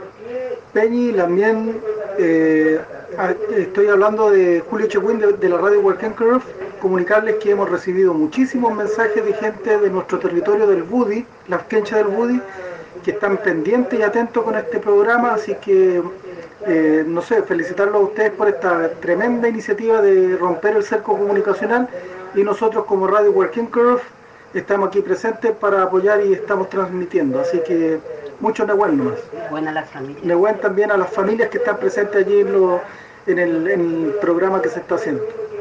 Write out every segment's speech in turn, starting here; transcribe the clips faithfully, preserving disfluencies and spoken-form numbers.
Peñi, también eh, estoy hablando de Julio Checuín de, de la radio Hualquén Curve. Comunicarles que hemos recibido muchísimos mensajes de gente de nuestro territorio del Budi, las quenchas del Budi, que están pendientes y atentos con este programa, así que eh, no sé, felicitarlos a ustedes por esta tremenda iniciativa de romper el cerco comunicacional, y nosotros como radio Hualquén Curve estamos aquí presentes para apoyar y estamos transmitiendo, así que mucho Nehuen nomás. Buena la familia. Nehuen también a las familias que están presentes allí en, lo, en, el, en el programa que se está haciendo.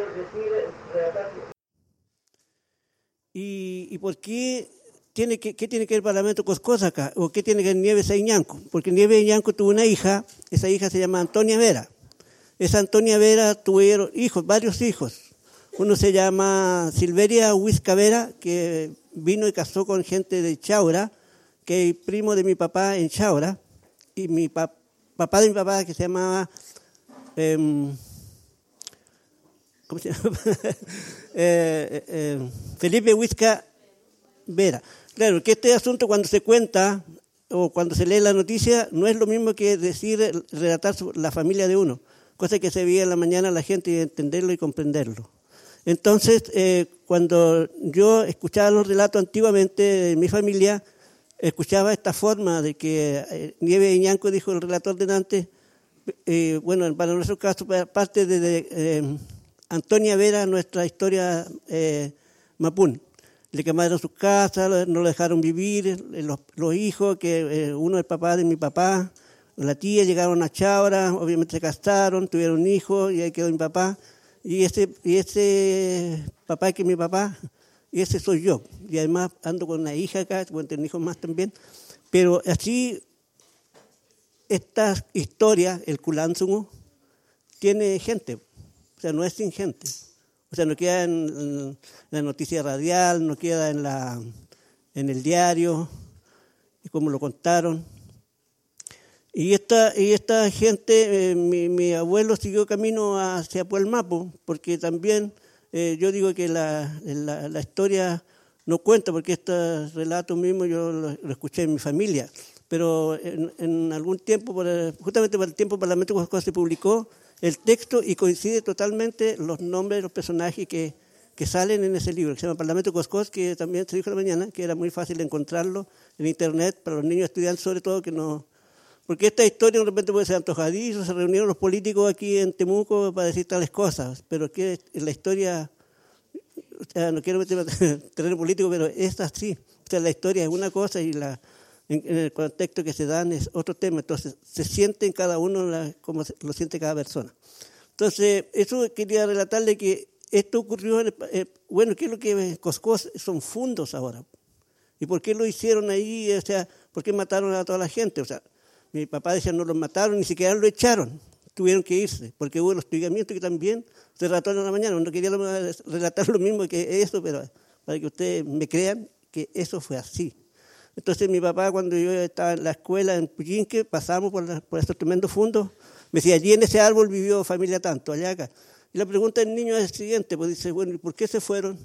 ¿Y, y por qué tiene que, qué tiene que ver el Parlamento Coscosa acá? ¿O qué tiene que ver Nieves e Iñanco? Porque Nieves e Iñanco tuvo una hija, esa hija se llama Antonia Vera. Esa Antonia Vera tuvieron hijos, varios hijos. Uno se llama Silveria Huizca Vera, que vino y casó con gente de Chaura, que es primo de mi papá en Chaura, y mi pa, papá de mi papá, que se llamaba... Eh, ¿Cómo se llama? eh, eh, Felipe Huizca Vera. Claro, que este asunto cuando se cuenta o cuando se lee la noticia no es lo mismo que decir, relatar la familia de uno, cosa que se veía en la mañana la gente y entenderlo y comprenderlo. Entonces, eh, cuando yo escuchaba los relatos antiguamente de mi familia, escuchaba esta forma de que eh, Nieves e Iñanco, dijo el relator delante, eh, bueno, para nuestro caso, parte de... de eh, Antonia Vera, nuestra historia eh, mapún. Le quemaron sus casas, no lo dejaron vivir, los, los hijos, que eh, uno es el papá de mi papá, la tía, llegaron a Chaura, obviamente se casaron, tuvieron hijos y ahí quedó mi papá. Y ese, y ese papá que es mi papá, y ese soy yo. Y además ando con una hija acá, bueno, tengo hijos más también. Pero así, esta historia, el Culanzungo, tiene gente. O sea, no es sin gente. O sea, no queda en, en la noticia radial, no queda en, la, en el diario, y como lo contaron. Y esta, y esta gente, eh, mi, mi abuelo siguió camino hacia Puelmapo, porque también eh, yo digo que la, la, la historia no cuenta, porque estos relatos mismos yo los lo escuché en mi familia. Pero en, en algún tiempo, por el, justamente por el tiempo Parlamento Coscosa se publicó el texto y coincide totalmente los nombres de los personajes que, que salen en ese libro, que se llama Parlamento Coscosa, que también se dijo en la mañana, que era muy fácil encontrarlo en internet para los niños estudiantes, sobre todo que no... Porque esta historia de repente puede ser antojadizo, se reunieron los políticos aquí en Temuco para decir tales cosas, pero que la historia, o sea, no quiero meterme en terreno político, pero es así. O sea, la historia es una cosa y la... En, en el contexto que se dan es otro tema, entonces se siente en cada uno la, como lo siente cada persona. Entonces, eso quería relatarle que esto ocurrió, en el, eh, bueno, ¿qué es lo que Coscosa? Son fundos ahora. ¿Y por qué lo hicieron ahí? O sea, ¿por qué mataron a toda la gente? O sea, mi papá decía, no los mataron, ni siquiera lo echaron, tuvieron que irse, porque hubo los hostigamientos que también se relataron en la mañana. No quería relatar lo mismo que eso, pero para que ustedes me crean que eso fue así. Entonces mi papá, cuando yo estaba en la escuela en Puyinque, pasamos por, la, por estos tremendos fundos, me decía, allí en ese árbol vivió familia tanto, allá acá. Y la pregunta del niño es la siguiente, pues dice, bueno, ¿y por qué se fueron?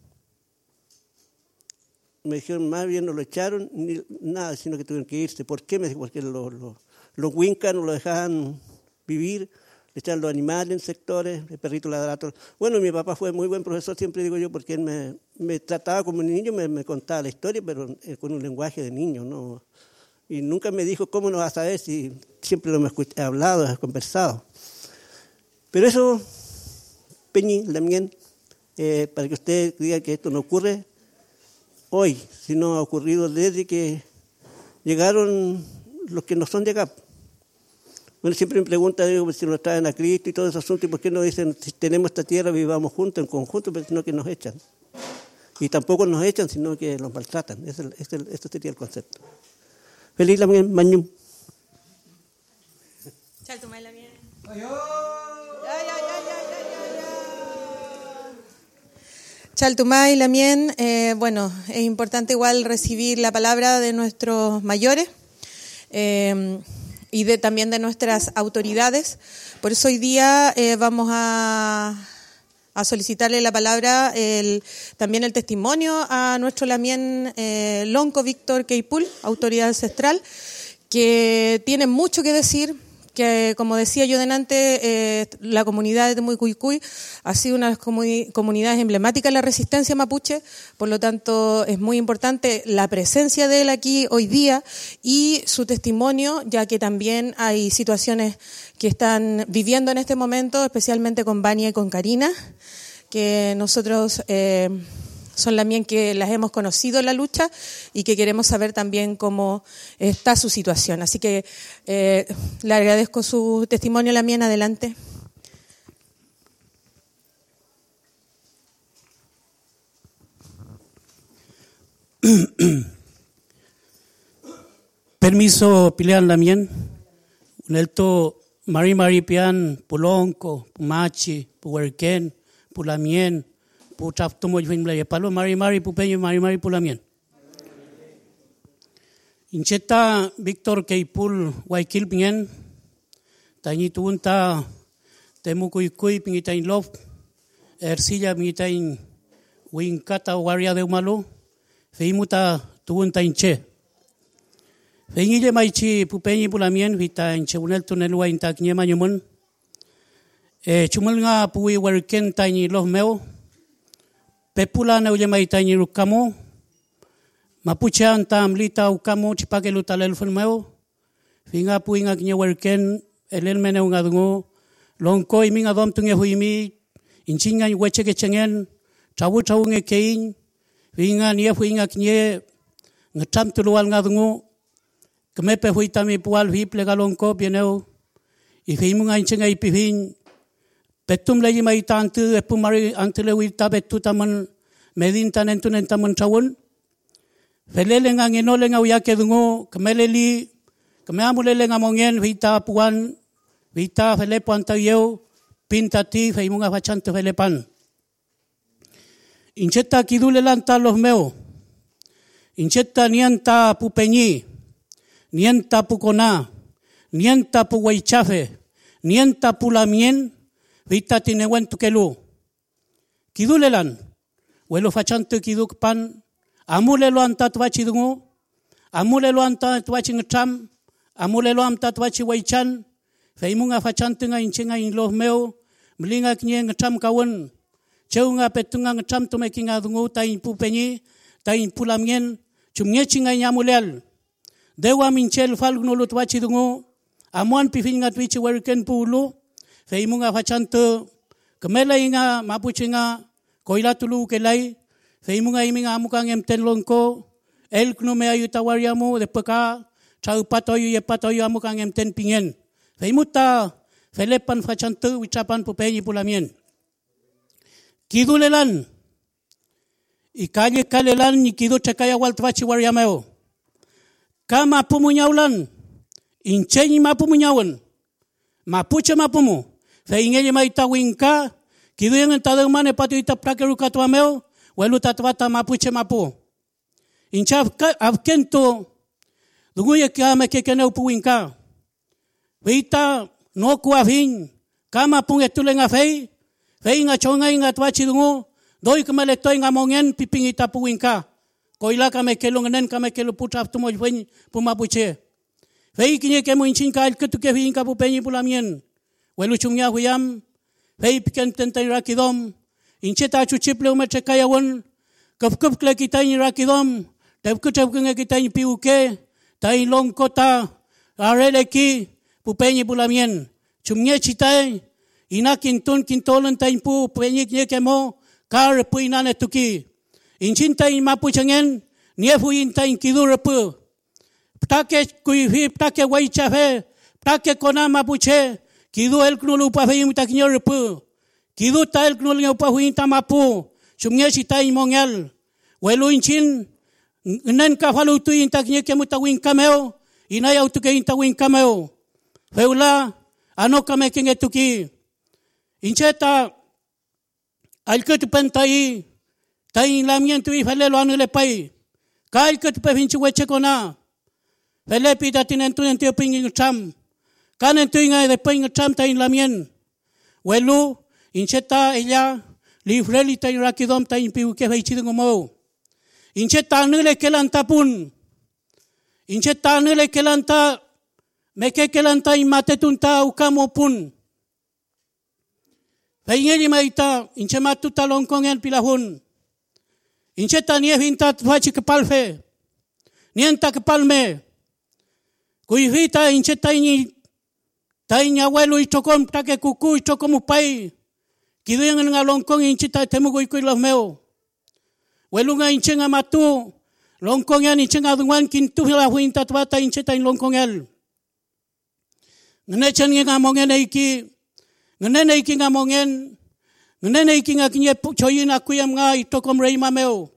Me dijeron, más bien no lo echaron, ni nada, sino que tuvieron que irse. ¿Por qué? Me dijo, porque los, los, los huincas no lo dejaban vivir, le echaban los animales en sectores, el perrito ladrato. Bueno, mi papá fue muy buen profesor, siempre digo yo, porque él me, me trataba como un niño, me, me contaba la historia, pero con un lenguaje de niño, ¿no? Y nunca me dijo, ¿cómo no vas a saber si siempre lo he hablado, he conversado? Pero eso, Peñi, también, eh, para que usted diga que esto no ocurre hoy, sino ha ocurrido desde que llegaron los que no son de acá. Bueno, siempre me pregunta, digo, si nos traen a Cristo y todo ese asunto, ¿y por qué no dicen, si tenemos esta tierra, vivamos juntos, en conjunto, pero sino que nos echan? Y tampoco nos echan, sino que nos maltratan. Ese, ese, ese sería el concepto. Feliz la mañum. Chaltumay la bien. Chaltumay Lamien, eh, bueno, es importante igual recibir la palabra de nuestros mayores. Eh, y de, también de nuestras autoridades. Por eso hoy día eh, vamos a, a solicitarle la palabra, el, también el testimonio a nuestro Lamien eh, Lonco Víctor Queipul, autoridad ancestral, que tienen mucho que decir, que como decía yo delante, eh, la comunidad de Temucuicui ha sido una de las comuni- comunidades emblemáticas de la resistencia mapuche, por lo tanto es muy importante la presencia de él aquí hoy día y su testimonio, ya que también hay situaciones que están viviendo en este momento, especialmente con Vania y con Karina, que nosotros eh, son también que las hemos conocido en la lucha y que queremos saber también cómo está su situación. Así que eh, le agradezco su testimonio, la mía, en adelante. Permiso, Pilean Lamien, Nelto Mari Mari Pian, Pulonco, Pumachi, Puerquen, Pulamien, Puchaftomo Yimble, Palo Mari Mari Pupeño, Mari Mari Pulamien. Incheta Víctor Keipul, Waikil Pien, Tañi Tunta, Temucuicui, Pingitain Love, Ercilla Pingitain, Wincata, Waria de Umalo, Feimuta, Tunta Inche. Feinille Maichi, Pupeñi Pulamien, Vita Inche Unel Tunelua Intacnie Manumun, Chumulga Pui Werken Tañi Love Meo, Pepula Neujemai Tañi Rucamo, Mapuchean Tam Lita Ucamo, Chipakeluta Lelfon Meo, Finga Puinga Knie Werken, El Elmene Ungadungo, Lonko y Minga Dom Tunge Huimi, Inchinga Weche Chengen, Chawu Chawunge Kein, Finga Nie Fuinga Knie, Ngacham Tulual Ngadungo, Kemepe Huitami Pual Viple Galonko, Bieneo, y Fimunga Inchinga Ipivin, Petum Legi Maitantu, Epumari Antelewita Betutaman, Medintan Entunentaman Chawun, Felelenga Enolenga Uyakedungo, Kemeleli, Kemeamulelenga Mongen, Vita Puan, Vita Felepo Antayeo, Pintati, Feimunga Fachante Felepan. Incheta Kidulelanta los Meo, Incheta Nienta Pupeñi, Nienta Puconá, Nienta Puguaychafe, Nienta Pulamien, Vita Tinewen Tukelu. Kidulelan, Welo Fachante Kidukpan, Amulelo Antatwachi Dungo, Amulelo Antatwachi Ngcham, Amulelo Antatwachi Waichan, Feimunga Fachantunga Inchinga in los Meo, Mlinga Knieng Cham Kawan, Cheunga Petunga Cham to making a Dungo, Tain Pupeñi, Tain Pulamien, Chumyechinga Yamulel. Dewa Minchel Falgno Lutwachi Dungo, Amuan Pifinga Twichi Werken Pulu, Feimunga Fachanto, Kamela Inga, Mapuchinga, Koilatulu Kelai, Feimunga Iminga Amukang Emten Lonko, El Knume Ayutawariamu, de Paka, Chaupatoyu Yepatoyu Amukang Emten Pingen. Feimuta, Felepan Fachanto, Wichapan Pupeñi Pulamien. Kidulelan, y calle Kalelan, y Kidu Chakaya Waltwachi Wariameo. Kama Pumunyaulan, Incheñi Mapumunyawan, Mapuche Mapumu, Feingeli Maita Winka, Kiduyan en Tadumane Patuita Prakeruka Tuameo, Weluta Twata Mapuche Mapu. Inchaf Avkento, Duguya Kame Kekeneu Puinka. Vita no Kuavin, Kama Pungetulenga Fei, Feinga Chonga Inga Twachi Dungo, Doi Kameleto Inga Mongen, Pipingita Puinka. Koila Kame Kelungen Kame Kelu Putraf Tumo Pumapuche. Fei Kine Kemo Inchinka El Ketukevinka Pupeñi Pulamien. Weluchumia Huyam, Fei Piken Tenten Rakidom, Incheta Chuchiple Umechekayawan, Kufkup Klekitain Rakidom, Tevkuchevkunga Kitain Piuke, Tai Long Kota, Areleki, Pupeñi Pulamien, Chumye Chitai, Inakintun Kintolan Taimpu, Pupeñi Kemo, Kar Puinane Tuki, Inchinta in Mapuchangen, Niefuin Tain Kidurapu, Ptake Kuifi, Ptake Waichafe, Ptake Kona Mapuche, Kidu el Knulu Pafim Taknyorupu, Kidu Tail Knulu Pahuin Tamapu, Chumye Chitai Mongel, Welu Inchin, Nen Kafalutu in Taknyekemutawin Cameo, Inaya Tuke in Tawin Cameo, Feula, Anoka making it Tuki, Incheta, Alkut Pentai, Tain Lamien to Ifelo Anule Pai, Kalkut Pevinchu Wechekona, Felepi Datinentun and Toping Cham, Canen Tuinga the Ping Cham Tain Lamien, Welu, Incheta Ella, Leave Rally Tain Rakidom Tain Piuke Chidumo, Incheta Nule Kelan Tapun, Incheta Nule Kelanta mekekelan tay matetunta ukamo pun. Paingeli maita inche matuta longkongen pilahun. Inche ta nie vinta twachi kepalfe. Nienta kepalme. Kuivita inche taini taini abuelo ichokom take kuku ichokom upai. Kiduyan nga longkong inche ta temugo ikuy los meo. Welunga inche nga matu. Longkong yan inche nga dungan kintu hila huinta twata inche tain longkong el. Ngenechan nga mongen eiki. Ngene iki nga mongen. Ngene iki nga kinye choyin akuyam nga itokom rei mameo.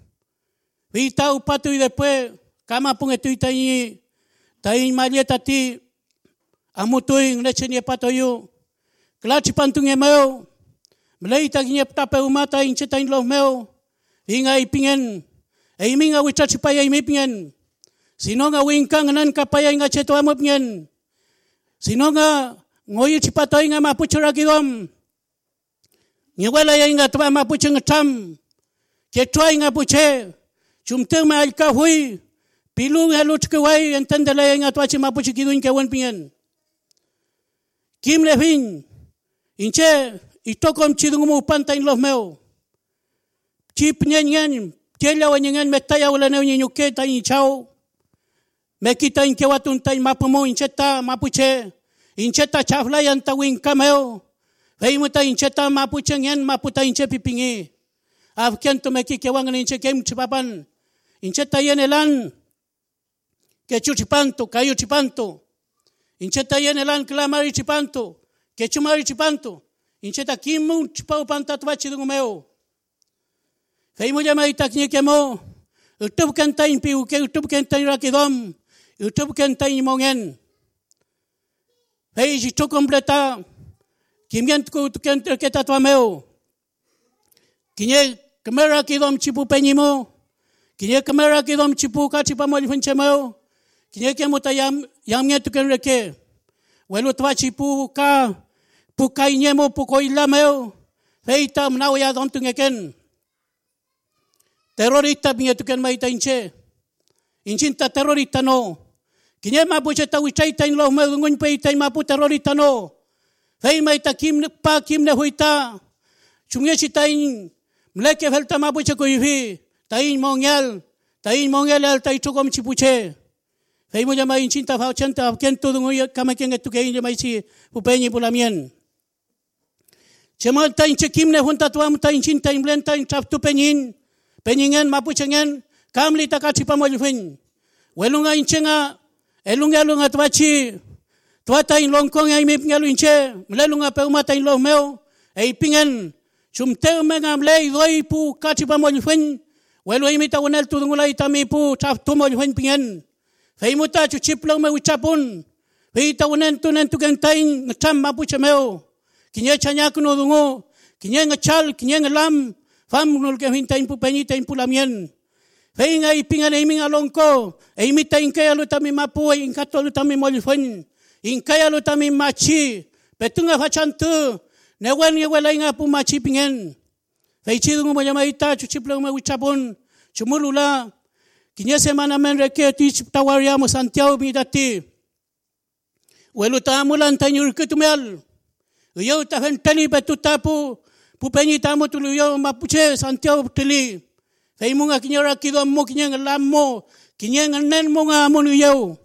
Vita upatu y después kama pungetu itayi. Tayin malieta ti. Amutui ngnechen ye patoyu. Klachi pantung ye meo. Mleita kinye tape umata inche tain los meo. Inga ipingen. E iminga wichachipaya imipingen. Sino nga winkang nan kapaya inga cheto amupingen. Sino nga ngoyi chipatoy nga mapuchura kidom. Ngewala ya inga tuwa mapuche ngacham. Ketwa inga puche. Chumte ma alka hui. Pilu nga luchkawai. Entendela ya inga tuwa chi mapuche kidun kewan pingen. Kim lefin. Inche. Itokom chidungumu upanta in los meo. Chip nyen nyen. Tiela wa nyen metaya wala neo nyenyuke ta in chao. Mekita in kewatun ta in mapumo incheta mapuche. Incheta chaflayan tawing kameo. Feimuta incheta mapuche ngen maputa inche pipingi. Afkian to meki kewangan inche kem chipapan. Incheta yenelan. Que chuchipanto, kayo chipanto. Incheta yenelan clamari chipanto. Que chumari chipanto. Incheta kimu chipau pantatwa chidungumeo. Feimu llama itaknie kemo. Utub kentain piuke, utub kentain rakidom. Utub kentain mongen. Hei jitu completa. Kimien tu kenter que tatuameo. Kinye kamera kidom chipu penyimo. Kinye kamera kidom chipu kachipamo lifunchemeo. Kinye kemuta yam yamnya tu kenreke. Welu twa chipu ka pukainyemo pukoilameo. Hei tam nao ya dom tungeken. Terorista pinye tu ken maita inche. Inchinta terorista no. Kinye mapuche ta wichaita in los medungun peita in mapu terrorista no. Fei maita kim pa kim ne huita. Chumye chita in mleke felta mapuche kuivi. Ta in mongyal. Ta in mongyal al ta ichukom chipuche. Fei mo llama in chinta fa ochenta kento dungu kama kenge tu kein llama ichi pupeñi pulamien. Chema ta in chekim ne hunta tuam ta in chinta in blenta in chaftu peñin. Peñingen mapuche ngen kamli ta kachipamo lifin. Welunga in chenga elunga lunga twachi twata in longkong ay mipngalu inche mlelunga peumata in los meo ay pingen chumteo menga mlei doi pu kachipa molfen welu imita wanel tudungula itami pu chaftu molfen pingen feimuta chuchiplo me uchapun feita wanen tunen tukentain ngcham mapuche meo kinye chanyak no dungo kinye ngchal kinye nglam fam nul ke hintain pu penita in pulamien. Fei nga ipingan na iming alongko. E imita inkaya lo tami mapu. E inkato lo tami molifon. Inkaya lo tami machi. Petunga fachantu. Newan nga wala nga po machi pingen. Fei chidungo mo yamaita. Chuchiplang mo uchapon. Chumulula. Kinya semana men reke. Tich tawaria mo Santiago midati. Welo taamulan tanyur ketumel. Uyaw tafentali petutapu. Pupenyi tamu tuluyo mapuche Santiago tili. Fei munga kinyara kidom mo kinyang lammo kinyang nen mo nga mo nuyaw.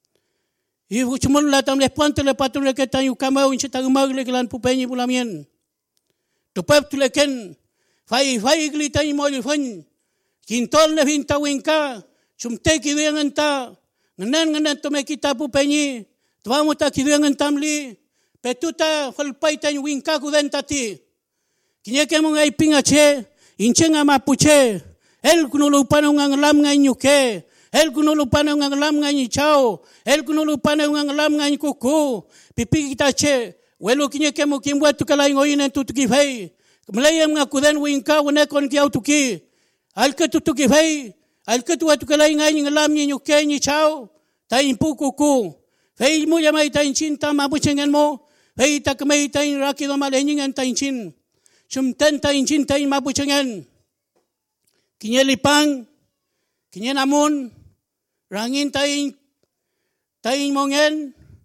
Ibu cuman latam le puante le patun le ketan yu kamau inche tagumag le kelan pupenyi pulamien. Tupep tu le ken fai fai glita i mo fan. Kintol le hinta winka chumte kiduyang anta ngenen ngenen to me kita pupenyi twamu ta kiduyang antamli petuta falpai tan winka kudentati. Kinyake mo nga ipinga che inche nga mapuche. El kunulupana ng alam nga inyuke. El kunulupana ng alam nga inchao. El kunulupana ng alam nga inkuku. Pipikita che. Welo kinye kemo kimwa tukalay ngoyin en tutukifay. Malayam nga kuden winka wane kon kiyaw tuki. Alka tutukifay. Alka tuwa tukalay nga yung alam nga inyuke inchao. Ta impu kuku. Fay mo yamay ta inchin ta mabuchengen mo. Fay takamay ta in rakido malenyin ta inchin. Sumten ta inchin ta in mabuchengen. Kinye lipang, kinye namun, rangin taing, taing mongen,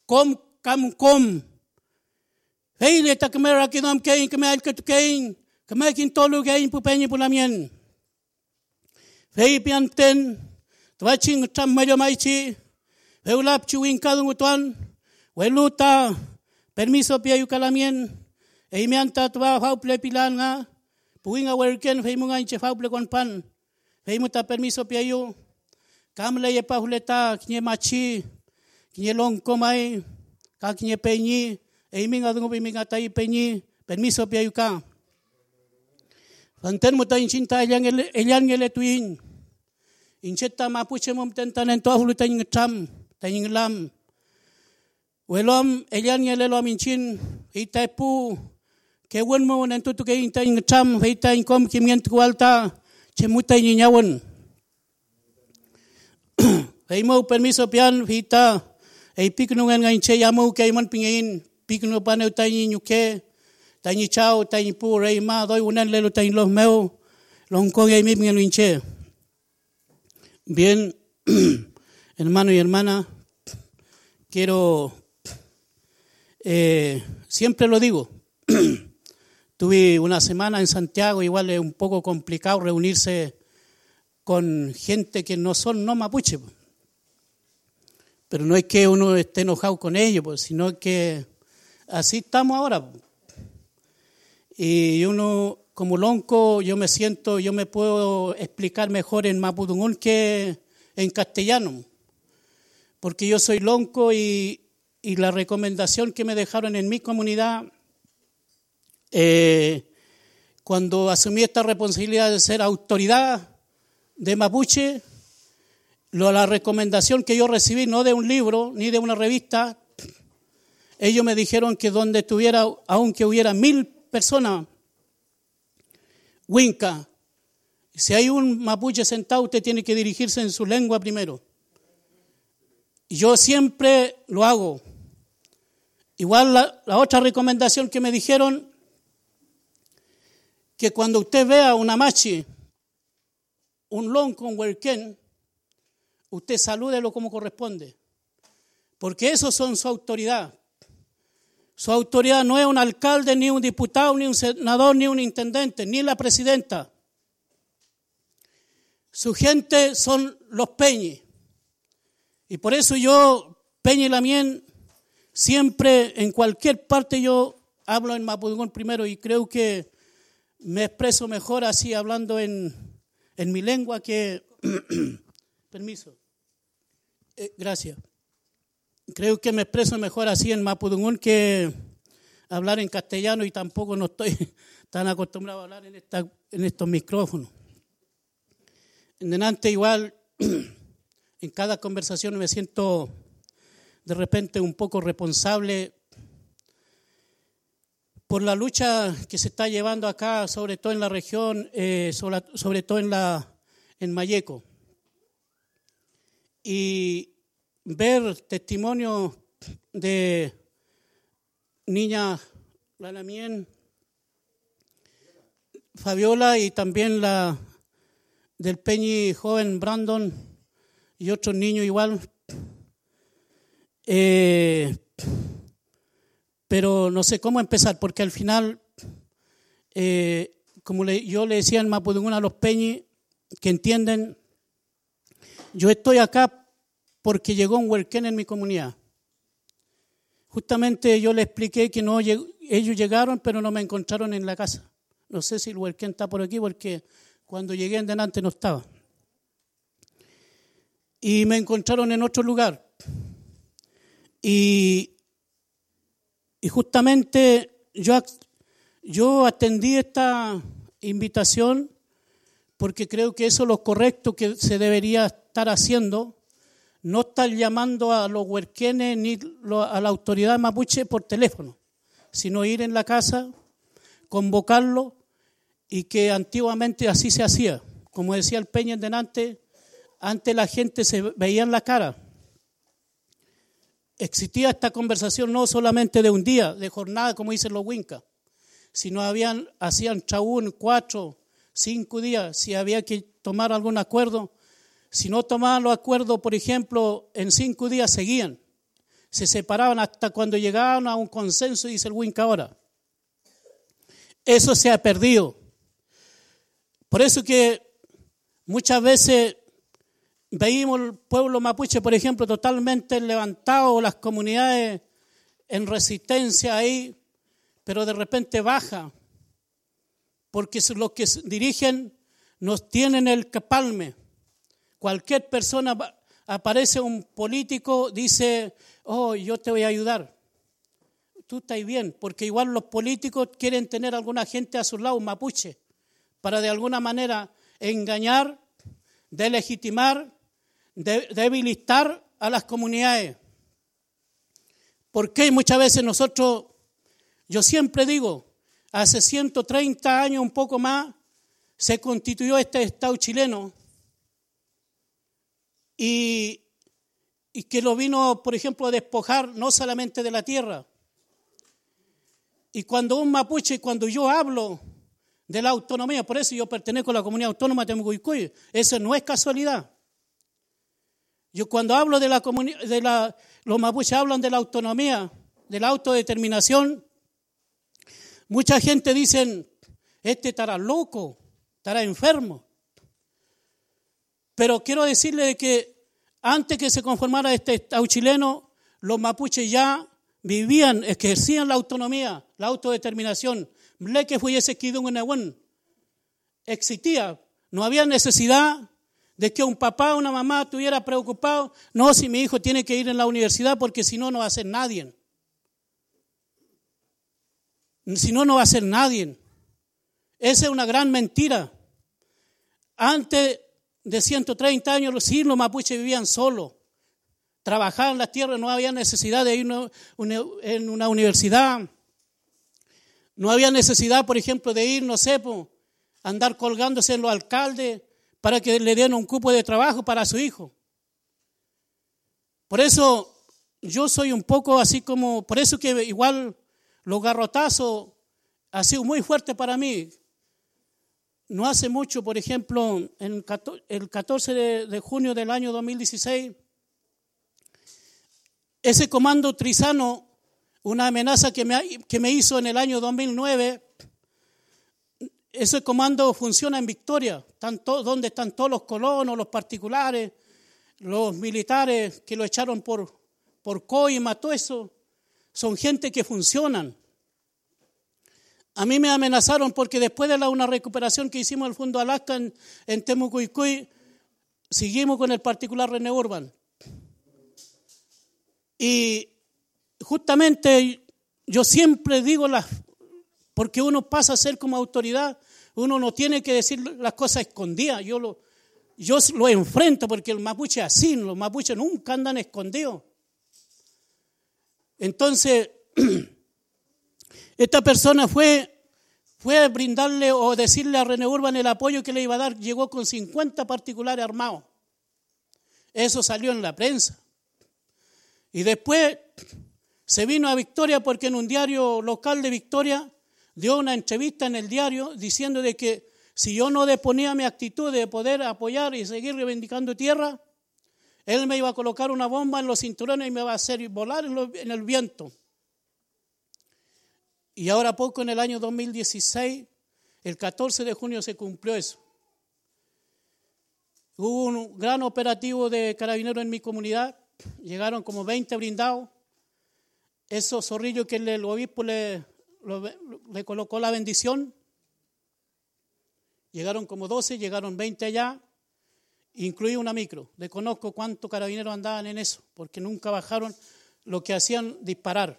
kom kam kom. Hele ta kamera kinom kain kamal katukain, kamakin tolo kain pupenye pulamien. Fei pianten, twaching tam mayo maichi, feulap chuin kadung utuan, weluta, permiso pia yukalamien, eimianta twa fauple pilan nga, puinga werken fei munga inche fauple kon pan, fei muta permiso pia yu, kamle ye pahuleta, kinye machi, kinye long komai, ka kinye peñi, eiminga dungo biminga tai peñi, permiso pia yuka. Fanten muta inchinta elian ngele tuin. Incheta mapuche mum tentan en toa hulu tanying tam, tanying lam. Welom elian ngele lo minchin, hita pu, ke wen mo nen tutu ke tanying tam, hita inkom kimien tualta, chemuta inyawan. Hei mo permiso pian, hita, hei piknungan ngayon che yamu ke iman pingain, piknu paneu tanyi nyuke, tanyi chao, tanyi pu, rei ma, doi unan lelo tanyi los meu, longkong ya imi pingan winche. Bien, hermano y hermana, quiero, eh, siempre lo digo, tuve una semana en Santiago, igual es un poco complicado reunirse con gente que no son no mapuche, pero no es que uno esté enojado con ellos, pues, sino que así estamos ahora. Y uno, como lonco, yo me siento, yo me puedo explicar mejor en mapudungún que en castellano, porque yo soy lonco y, y la recomendación que me dejaron en mi comunidad, eh, cuando asumí esta responsabilidad de ser autoridad de mapuche, lo, la recomendación que yo recibí, no de un libro ni de una revista, ellos me dijeron que donde estuviera, aunque hubiera mil personas, Winca, si hay un mapuche sentado, usted tiene que dirigirse en su lengua primero. Yo siempre lo hago. Igual la, la otra recomendación que me dijeron, que cuando usted vea una machi, un lonco, un huerquén, usted salúdelo como corresponde, porque esos son su autoridad. Su autoridad no es un alcalde, ni un diputado, ni un senador, ni un intendente, ni la presidenta. Su gente son los peñis. Y por eso yo, Peña y Lamien, siempre, en cualquier parte yo hablo en mapudungún primero y creo que me expreso mejor así hablando en, en mi lengua que... Permiso. Eh, gracias. Creo que me expreso mejor así en mapudungún que hablar en castellano y tampoco no estoy tan acostumbrado a hablar en, esta, en estos micrófonos. En delante igual, en cada conversación me siento de repente un poco responsable por la lucha que se está llevando acá, sobre todo en la región, eh, sobre, sobre todo en, la, en Mayeco. Y ver testimonios de niña la Lamien, Fabiola y también la del Peñi joven Brandon y otros niños igual. Eh, pero no sé cómo empezar, porque al final, eh, como le, yo le decía en mapudungún a los Peñi que entienden, yo estoy acá porque llegó un huerquén en mi comunidad. Justamente yo le expliqué que no, ellos llegaron, pero no me encontraron en la casa. No sé si el huerquén está por aquí, porque cuando llegué en delante no estaba. Y me encontraron en otro lugar. Y, y justamente yo, yo atendí esta invitación porque creo que eso es lo correcto que se debería estar haciendo. No estar llamando a los huerquenes ni a la autoridad mapuche por teléfono, sino ir en la casa, convocarlo, y que antiguamente así se hacía. Como decía el Peña en delante, antes la gente se veía en la cara. Existía esta conversación no solamente de un día, de jornada, como dicen los huincas, sino habían, hacían chaún cuatro, cinco días, si había que tomar algún acuerdo. Si no tomaban los acuerdos, por ejemplo, en cinco días seguían. se separaban hasta cuando llegaban a un consenso, dice el Winca ahora. Eso se ha perdido. Por eso que muchas veces veíamos el pueblo mapuche, por ejemplo, totalmente levantado, las comunidades en resistencia ahí, pero de repente baja, porque los que dirigen nos tienen el palme. Cualquier persona, aparece un político, dice, oh, yo te voy a ayudar. Tú estás bien, porque igual los políticos quieren tener a alguna gente a su lado, un mapuche, para de alguna manera engañar, delegitimar, de, debilitar a las comunidades. Porque muchas veces nosotros, yo siempre digo, hace ciento treinta años, un poco más, se constituyó este Estado chileno y, y que lo vino, por ejemplo, a despojar no solamente de la tierra. Y cuando un mapuche, cuando yo hablo de la autonomía, por eso yo pertenezco a la comunidad autónoma de Temucuicui, eso no es casualidad. Yo cuando hablo de la comunidad, de la, los mapuches hablan de la autonomía, de la autodeterminación, mucha gente dice, este estará loco, estará enfermo. Pero quiero decirle que antes que se conformara este Estado chileno, los mapuches ya vivían, ejercían la autonomía, la autodeterminación. Mleque fuese Kidungunewen existía. No había necesidad de que un papá o una mamá estuviera preocupado. No, si mi hijo tiene que ir en la universidad porque si no, no va a ser nadie. Si no, no va a ser nadie. Esa es una gran mentira. Antes de ciento treinta años, sí, los mapuches vivían solos. Trabajaban las tierras, no había necesidad de ir en una universidad. No había necesidad, por ejemplo, de ir, no sé, pues, andar colgándose en los alcaldes para que le den un cupo de trabajo para su hijo. Por eso yo soy un poco así como, por eso que igual los garrotazos han sido muy fuertes para mí. No hace mucho, por ejemplo, en el catorce de junio del año dos mil dieciséis, ese comando Trizano, una amenaza que me, que me hizo en el año dos mil nueve, ese comando funciona en Victoria, están to, donde están todos los colonos, los particulares, los militares que lo echaron por, por coima, todo eso, son gente que funcionan. A mí me amenazaron porque después de la, una recuperación que hicimos del Fondo Alaska en, en Temucuicui, seguimos con el particular René Urban. Y justamente yo siempre digo, las, porque uno pasa a ser como autoridad, uno no tiene que decir las cosas escondidas. Yo lo, yo lo enfrento porque el mapuche es así, los mapuches nunca andan escondidos. Entonces, esta persona fue, fue a brindarle o decirle a René Urban el apoyo que le iba a dar, llegó con cincuenta particulares armados. Eso salió en la prensa. Y después se vino a Victoria porque en un diario local de Victoria dio una entrevista en el diario diciendo de que si yo no deponía mi actitud de poder apoyar y seguir reivindicando tierra, él me iba a colocar una bomba en los cinturones y me iba a hacer volar en, lo, en el viento. Y ahora poco, en el año dos mil dieciséis, el catorce de junio se cumplió eso. Hubo un gran operativo de carabineros en mi comunidad. Llegaron como veinte blindados. Esos zorrillos que el obispo le, lo, le colocó la bendición. Llegaron como doce, llegaron veinte allá, incluí una micro. Desconozco cuántos carabineros andaban en eso, porque nunca bajaron, lo que hacían disparar.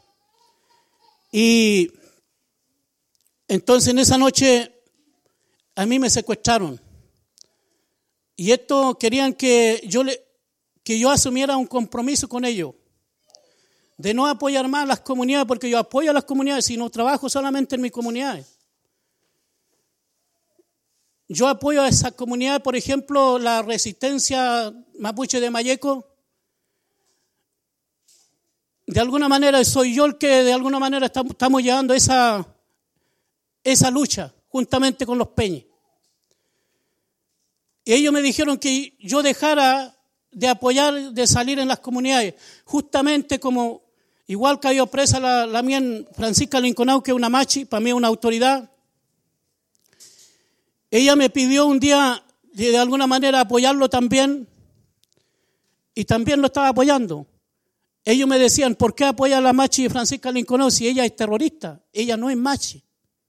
Y entonces en esa noche a mí me secuestraron. Y esto querían que yo le... que yo asumiera un compromiso con ellos, de no apoyar más a las comunidades, porque yo apoyo a las comunidades, sino trabajo solamente en mis comunidades. Yo apoyo a esas comunidades, por ejemplo, la resistencia mapuche de Mayeco. De alguna manera soy yo el que de alguna manera estamos llevando esa, esa lucha, juntamente con los peñes. Y ellos me dijeron que yo dejara de apoyar, de salir en las comunidades. Justamente como, igual cayó presa la, la mía Francisca Linconau, que es una machi, para mí es una autoridad. Ella me pidió un día de, de alguna manera apoyarlo también, y también lo estaba apoyando. Ellos me decían, ¿por qué apoya a la machi de Francisca Linconau si ella es terrorista? Ella no es machi.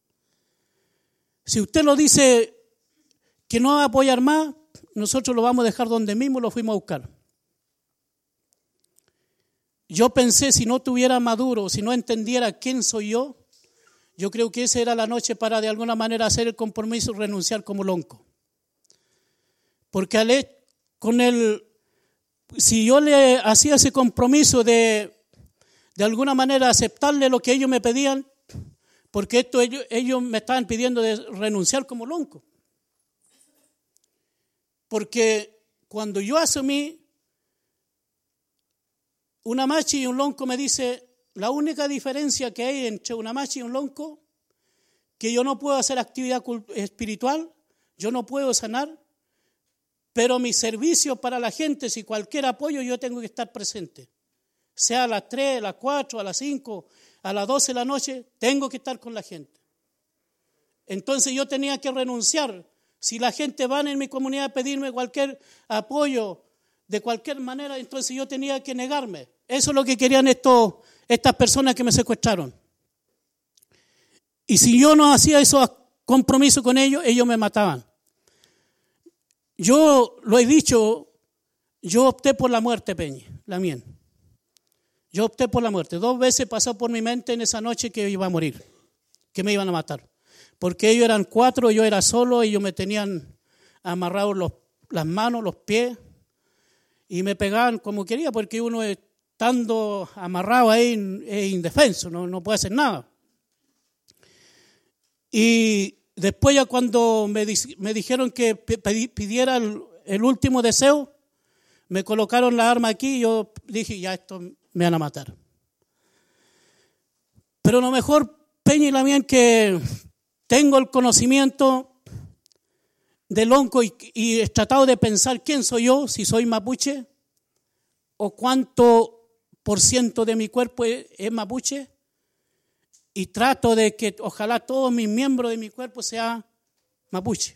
Si usted lo dice que no va a apoyar más, nosotros lo vamos a dejar donde mismo lo fuimos a buscar. Yo pensé, si no tuviera Maduro, si no entendiera quién soy yo, yo creo que esa era la noche para de alguna manera hacer el compromiso y renunciar como lonco. Porque al, con el, si yo le hacía ese compromiso de de alguna manera aceptarle lo que ellos me pedían, porque esto ellos, ellos me estaban pidiendo de renunciar como lonco. Porque cuando yo asumí, una machi y un lonco me dice, la única diferencia que hay entre una machi y un lonco, que yo no puedo hacer actividad espiritual, yo no puedo sanar, pero mi servicio para la gente, si cualquier apoyo, yo tengo que estar presente. Sea a las tres, a las cuatro, a las cinco, a las doce de la noche, tengo que estar con la gente. Entonces yo tenía que renunciar. Si la gente va en mi comunidad a pedirme cualquier apoyo, de cualquier manera, entonces yo tenía que negarme. Eso es lo que querían estos, estas personas que me secuestraron. Y si yo no hacía esos compromisos con ellos, ellos me mataban. Yo lo he dicho, yo opté por la muerte, Peña, la mía. Yo opté por la muerte. Dos veces pasó por mi mente en esa noche que iba a morir, que me iban a matar. Porque ellos eran cuatro, yo era solo, ellos me tenían amarrados los, las manos, los pies, y me pegaban como quería, porque uno estando amarrado ahí es indefenso, no, no puede hacer nada. Y después ya cuando me, me dijeron que pidiera el, el último deseo, me colocaron la arma aquí y yo dije, ya esto me van a matar. Pero lo mejor, Peña y la mía, que tengo el conocimiento del lonco y, y he tratado de pensar quién soy yo, si soy mapuche, o cuánto por ciento de mi cuerpo es, es mapuche, y trato de que ojalá todos mis miembros de mi cuerpo sean mapuche.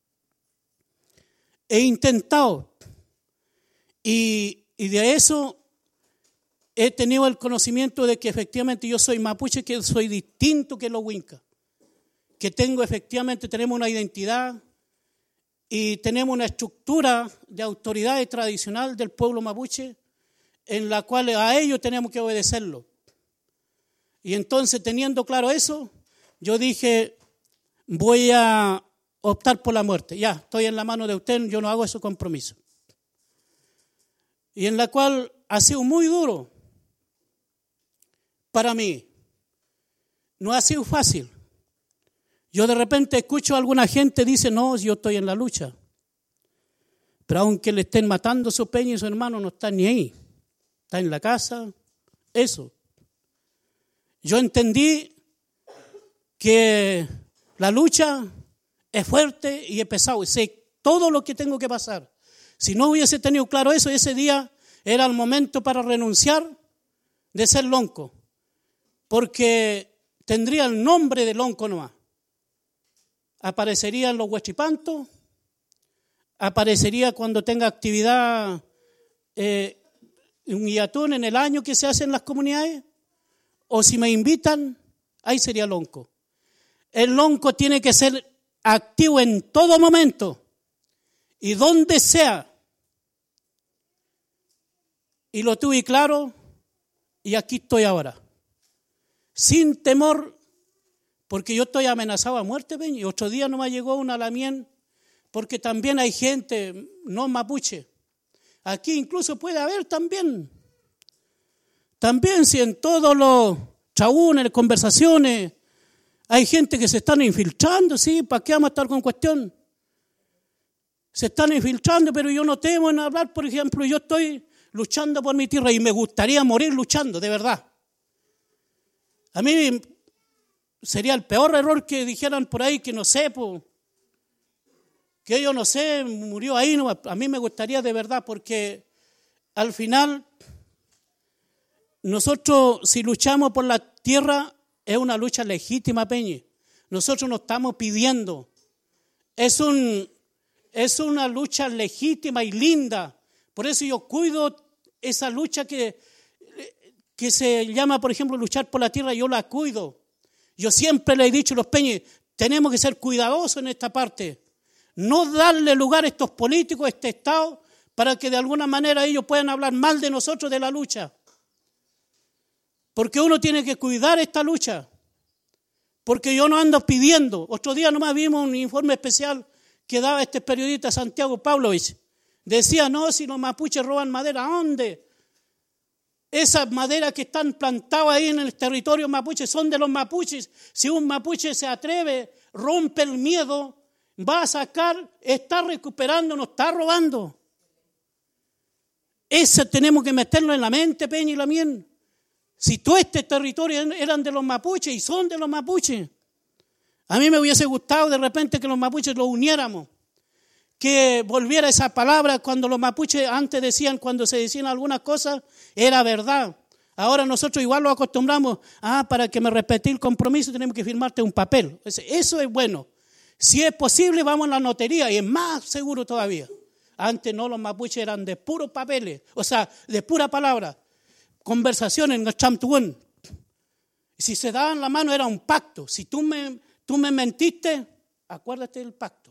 He intentado, y, y de eso he tenido el conocimiento de que efectivamente yo soy mapuche, que soy distinto que los huincas, que tengo efectivamente, tenemos una identidad y tenemos una estructura de autoridad tradicional del pueblo mapuche en la cual a ellos tenemos que obedecerlo. Y entonces, teniendo claro eso, yo dije, voy a optar por la muerte. Ya, estoy en la mano de usted, yo no hago ese compromiso. Y en la cual ha sido muy duro para mí. No ha sido fácil. Yo de repente escucho a alguna gente dice, no, yo estoy en la lucha. Pero aunque le estén matando a su peña y su hermano, no está ni ahí. Está en la casa, eso. Yo entendí que la lucha es fuerte y es pesado. Y sé todo lo que tengo que pasar. Si no hubiese tenido claro eso, ese día era el momento para renunciar de ser lonco. Porque tendría el nombre de lonco nomás. Aparecerían los huechipantos, aparecería cuando tenga actividad eh, un guillatón en el año que se hace en las comunidades, o si me invitan, ahí sería lonco. El lonco tiene que ser activo en todo momento y donde sea. Y lo tuve claro y aquí estoy ahora. Sin temor, porque yo estoy amenazado a muerte, Peña, y otro día no me llegó una lamien, porque también hay gente no mapuche. Aquí incluso puede haber también. También si en todos los chaúnes, conversaciones, hay gente que se están infiltrando, ¿sí? ¿Para qué vamos a estar con cuestión? Se están infiltrando, pero yo no temo en hablar, por ejemplo, yo estoy luchando por mi tierra y me gustaría morir luchando, de verdad. A mí sería el peor error que dijeran por ahí que no sé, po, que yo no sé, murió ahí. No, a mí me gustaría de verdad, porque al final, nosotros si luchamos por la tierra, es una lucha legítima, Peñi. Nosotros no estamos pidiendo. Es, un, es una lucha legítima y linda. Por eso yo cuido esa lucha que, que se llama, por ejemplo, luchar por la tierra, yo la cuido. Yo siempre le he dicho a los Peñis, tenemos que ser cuidadosos en esta parte. No darle lugar a estos políticos, a este Estado, para que de alguna manera ellos puedan hablar mal de nosotros de la lucha. Porque uno tiene que cuidar esta lucha. Porque yo no ando pidiendo. Otro día nomás vimos un informe especial que daba este periodista Santiago Pavlovich. Decía, no, si los mapuches roban madera, ¿a dónde? Esas maderas que están plantadas ahí en el territorio mapuche son de los mapuches. Si un mapuche se atreve, rompe el miedo, va a sacar, está recuperando, no está robando. Eso tenemos que meterlo en la mente, Peña y Lamien. Si todo este territorio eran de los mapuches y son de los mapuches, a mí me hubiese gustado de repente que los mapuches los uniéramos, que volviera esa palabra cuando los mapuches antes decían, cuando se decían algunas cosas, era verdad. Ahora nosotros igual lo acostumbramos, ah, para que me respete el compromiso tenemos que firmarte un papel. Eso es bueno. Si es posible, vamos a la notaría y es más seguro todavía. Antes no, los mapuches eran de puros papeles, o sea, de pura palabra. Conversaciones en el chamtuón. Si se daban la mano era un pacto. Si tú me, tú me mentiste, acuérdate del pacto.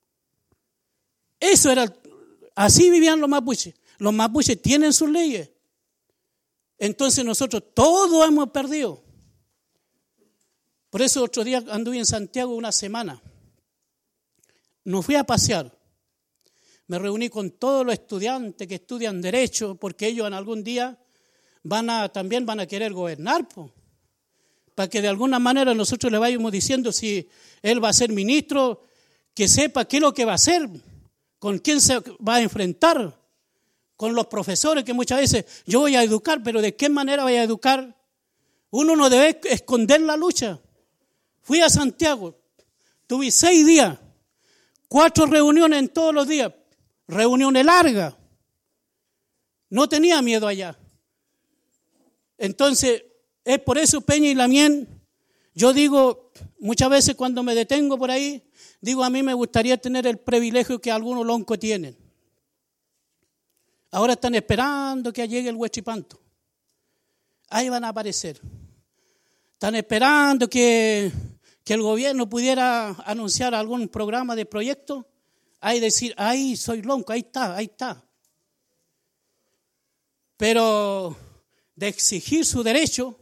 Eso era, así vivían los mapuches. Los mapuches tienen sus leyes. Entonces nosotros todos hemos perdido. Por eso otro día anduve en Santiago una semana. Nos fui a pasear. Me reuní con todos los estudiantes que estudian Derecho, porque ellos en algún día van a, también van a querer gobernar, po, para que de alguna manera nosotros le vayamos diciendo si él va a ser ministro, que sepa qué es lo que va a hacer, con quién se va a enfrentar, con los profesores que muchas veces yo voy a educar, pero ¿de qué manera voy a educar? Uno no debe esconder la lucha. Fui a Santiago, tuve seis días, cuatro reuniones en todos los días, reuniones largas. No tenía miedo allá. Entonces, es por eso, Peña y Lamien, yo digo, muchas veces cuando me detengo por ahí, digo, a mí me gustaría tener el privilegio que algunos loncos tienen. Ahora están esperando que llegue el Huachipanto. Ahí van a aparecer. Están esperando que, que el gobierno pudiera anunciar algún programa de proyecto. Ahí decir, ahí soy lonco, ahí está, ahí está. Pero de exigir su derecho,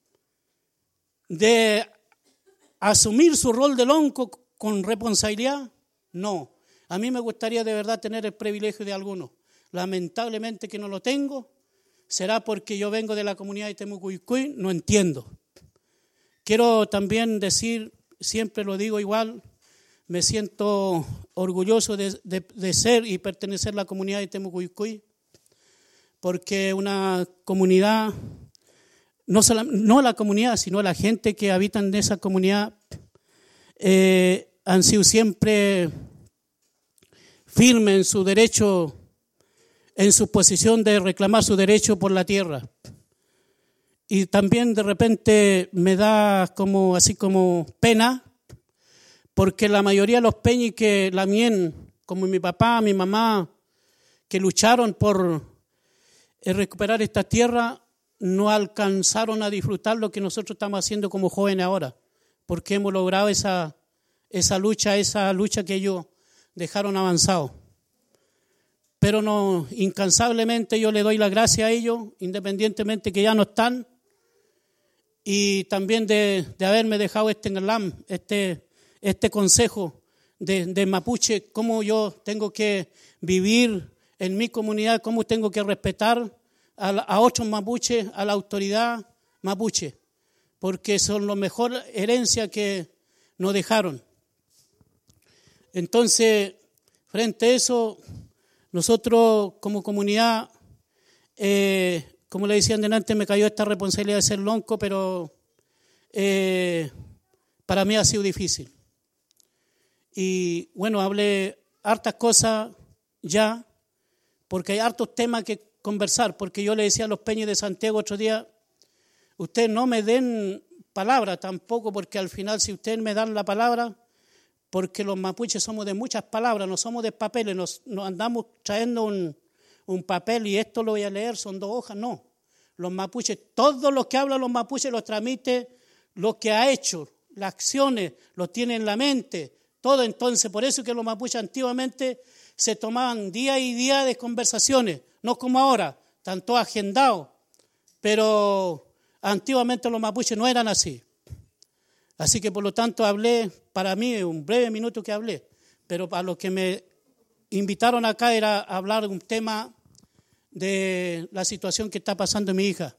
de asumir su rol de lonco con responsabilidad, no. A mí me gustaría de verdad tener el privilegio de algunos. Lamentablemente que no lo tengo, será porque yo vengo de la comunidad de Temucuicui, no entiendo. Quiero también decir, siempre lo digo igual, me siento orgulloso de, de, de ser y pertenecer a la comunidad de Temucuicui, porque una comunidad, no, solo, no la comunidad, sino la gente que habita en esa comunidad, eh, han sido siempre firmes en su derecho, en su posición de reclamar su derecho por la tierra. Y también de repente me da como así como pena, porque la mayoría de los peñis que Lamien, como mi papá, mi mamá, que lucharon por recuperar esta tierra, no alcanzaron a disfrutar lo que nosotros estamos haciendo como jóvenes ahora, porque hemos logrado esa, esa lucha, esa lucha que ellos dejaron avanzado. Pero no, incansablemente yo le doy la gracia a ellos, independientemente que ya no están, y también de, de haberme dejado este enlam, este, este consejo de, de mapuche, cómo yo tengo que vivir en mi comunidad, cómo tengo que respetar a, a otros mapuches, a la autoridad mapuche, porque son la mejor herencia que nos dejaron. Entonces, frente a eso, nosotros como comunidad, eh, como le decían delante, me cayó esta responsabilidad de ser lonco, pero eh, para mí ha sido difícil. Y bueno, hablé hartas cosas ya, porque hay hartos temas que conversar, porque yo le decía a los peñas de Santiago otro día, ustedes no me den palabra tampoco, porque al final si ustedes me dan la palabra, porque los mapuches somos de muchas palabras, no somos de papeles, nos, nos andamos trayendo un, un papel y esto lo voy a leer, son dos hojas, no. Los mapuches, todo lo que hablan los mapuches los transmite lo que ha hecho, las acciones, lo tiene en la mente, todo. Entonces, por eso que los mapuches antiguamente se tomaban día y día de conversaciones, no como ahora, están todos agendados, pero antiguamente los mapuches no eran así. Así que por lo tanto hablé, para mí un breve minuto que hablé, pero para los que me invitaron acá era hablar de un tema de la situación que está pasando mi hija,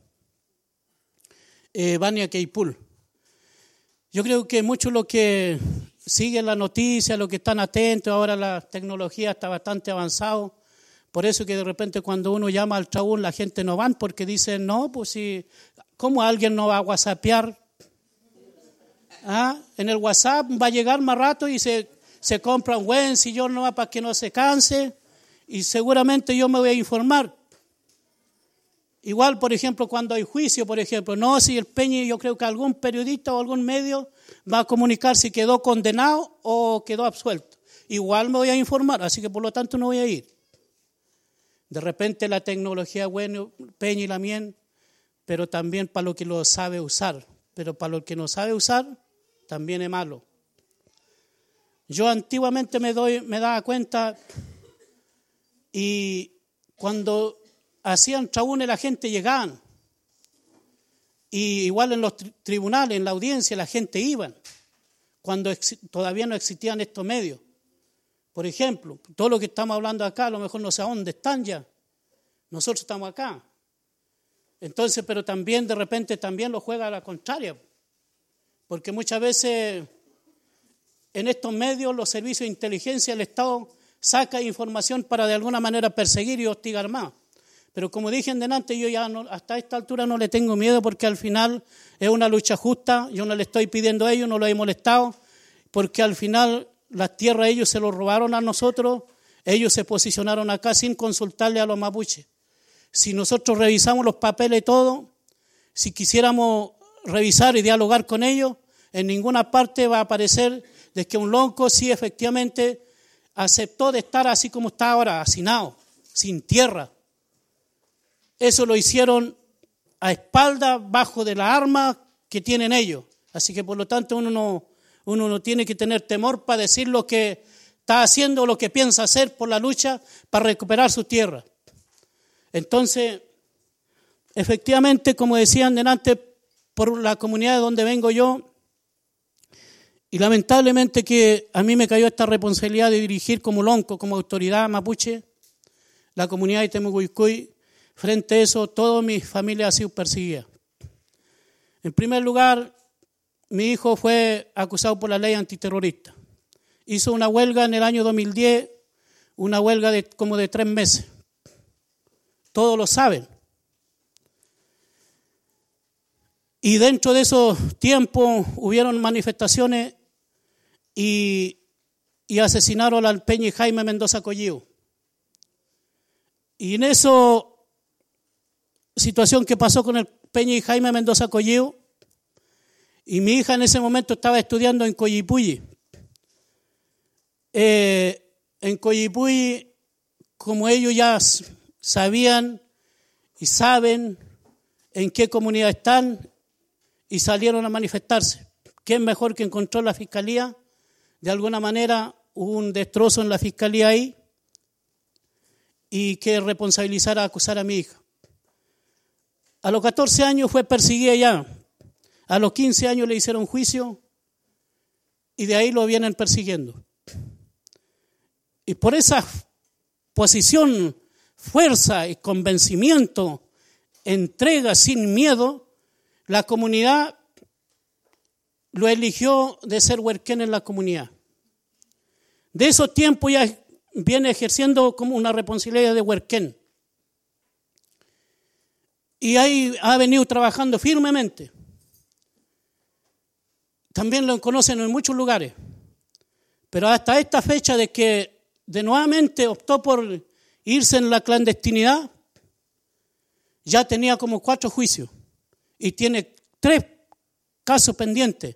eh, Vania Keipul. Yo creo que muchos los que siguen la noticia, los que están atentos, ahora la tecnología está bastante avanzada, por eso que de repente cuando uno llama al Traún la gente no van porque dicen, no, pues si, ¿cómo alguien no va a whatsappear? ¿Ah? En el WhatsApp va a llegar más rato y se, se compra un buen sillón no para que no se canse y seguramente yo me voy a informar. Igual, por ejemplo, cuando hay juicio, por ejemplo, no, si el Peñi, yo creo que algún periodista o algún medio va a comunicar si quedó condenado o quedó absuelto. Igual me voy a informar, así que por lo tanto no voy a ir. De repente la tecnología, bueno, Peñi y la mien, pero también para lo que lo sabe usar. Pero para lo que no sabe usar, también es malo. Yo antiguamente me, doy, me daba cuenta y cuando hacían traúnes la gente llegaban. Y igual en los tri- tribunales, en la audiencia, la gente iba. Cuando ex- todavía no existían estos medios. Por ejemplo, todo lo que estamos hablando acá, a lo mejor no sé a dónde están ya. Nosotros estamos acá. Entonces, pero también de repente también lo juega a la contraria. Porque muchas veces en estos medios los servicios de inteligencia del Estado saca información para de alguna manera perseguir y hostigar más. Pero como dije antes, yo ya no, hasta esta altura no le tengo miedo porque al final es una lucha justa. Yo no le estoy pidiendo a ellos, no los he molestado, porque al final las tierras ellos se los robaron a nosotros, ellos se posicionaron acá sin consultarle a los mapuches. Si nosotros revisamos los papeles y todo, si quisiéramos revisar y dialogar con ellos, en ninguna parte va a aparecer de que un lonco sí efectivamente aceptó de estar así como está ahora, hacinado, sin tierra. Eso lo hicieron a espaldas, bajo de las armas que tienen ellos. Así que por lo tanto uno no, uno no tiene que tener temor para decir lo que está haciendo o lo que piensa hacer por la lucha para recuperar su tierra. Entonces, efectivamente, como decían delante, por la comunidad de donde vengo yo, y lamentablemente que a mí me cayó esta responsabilidad de dirigir como lonco, como autoridad mapuche, la comunidad de Temucuicui. Frente a eso, toda mi familia ha sido perseguida. En primer lugar, mi hijo fue acusado por la ley antiterrorista. Hizo una huelga en el año dos mil diez, una huelga de como de tres meses. Todos lo saben. Y dentro de esos tiempos hubieron manifestaciones y, y asesinaron al Peñi Jaime Mendoza Collío. Y en esa situación que pasó con el Peñi Jaime Mendoza Collío, y mi hija en ese momento estaba estudiando en Coyipulli. Eh, en Coyipulli, como ellos ya sabían y saben en qué comunidad están, y salieron a manifestarse. ¿Quién mejor que encontró la fiscalía? De alguna manera hubo un destrozo en la fiscalía ahí y que responsabilizara, acusar a mi hija. A los catorce años fue perseguida ya. A los quince años le hicieron juicio y de ahí lo vienen persiguiendo. Y por esa posición, fuerza y convencimiento, entrega sin miedo, la comunidad lo eligió de ser huerquén en la comunidad. De esos tiempos ya viene ejerciendo como una responsabilidad de huerquén. Y ahí ha venido trabajando firmemente. También lo conocen en muchos lugares. Pero hasta esta fecha de que de nuevamente optó por irse en la clandestinidad, ya tenía como cuatro juicios y tiene tres casos pendientes.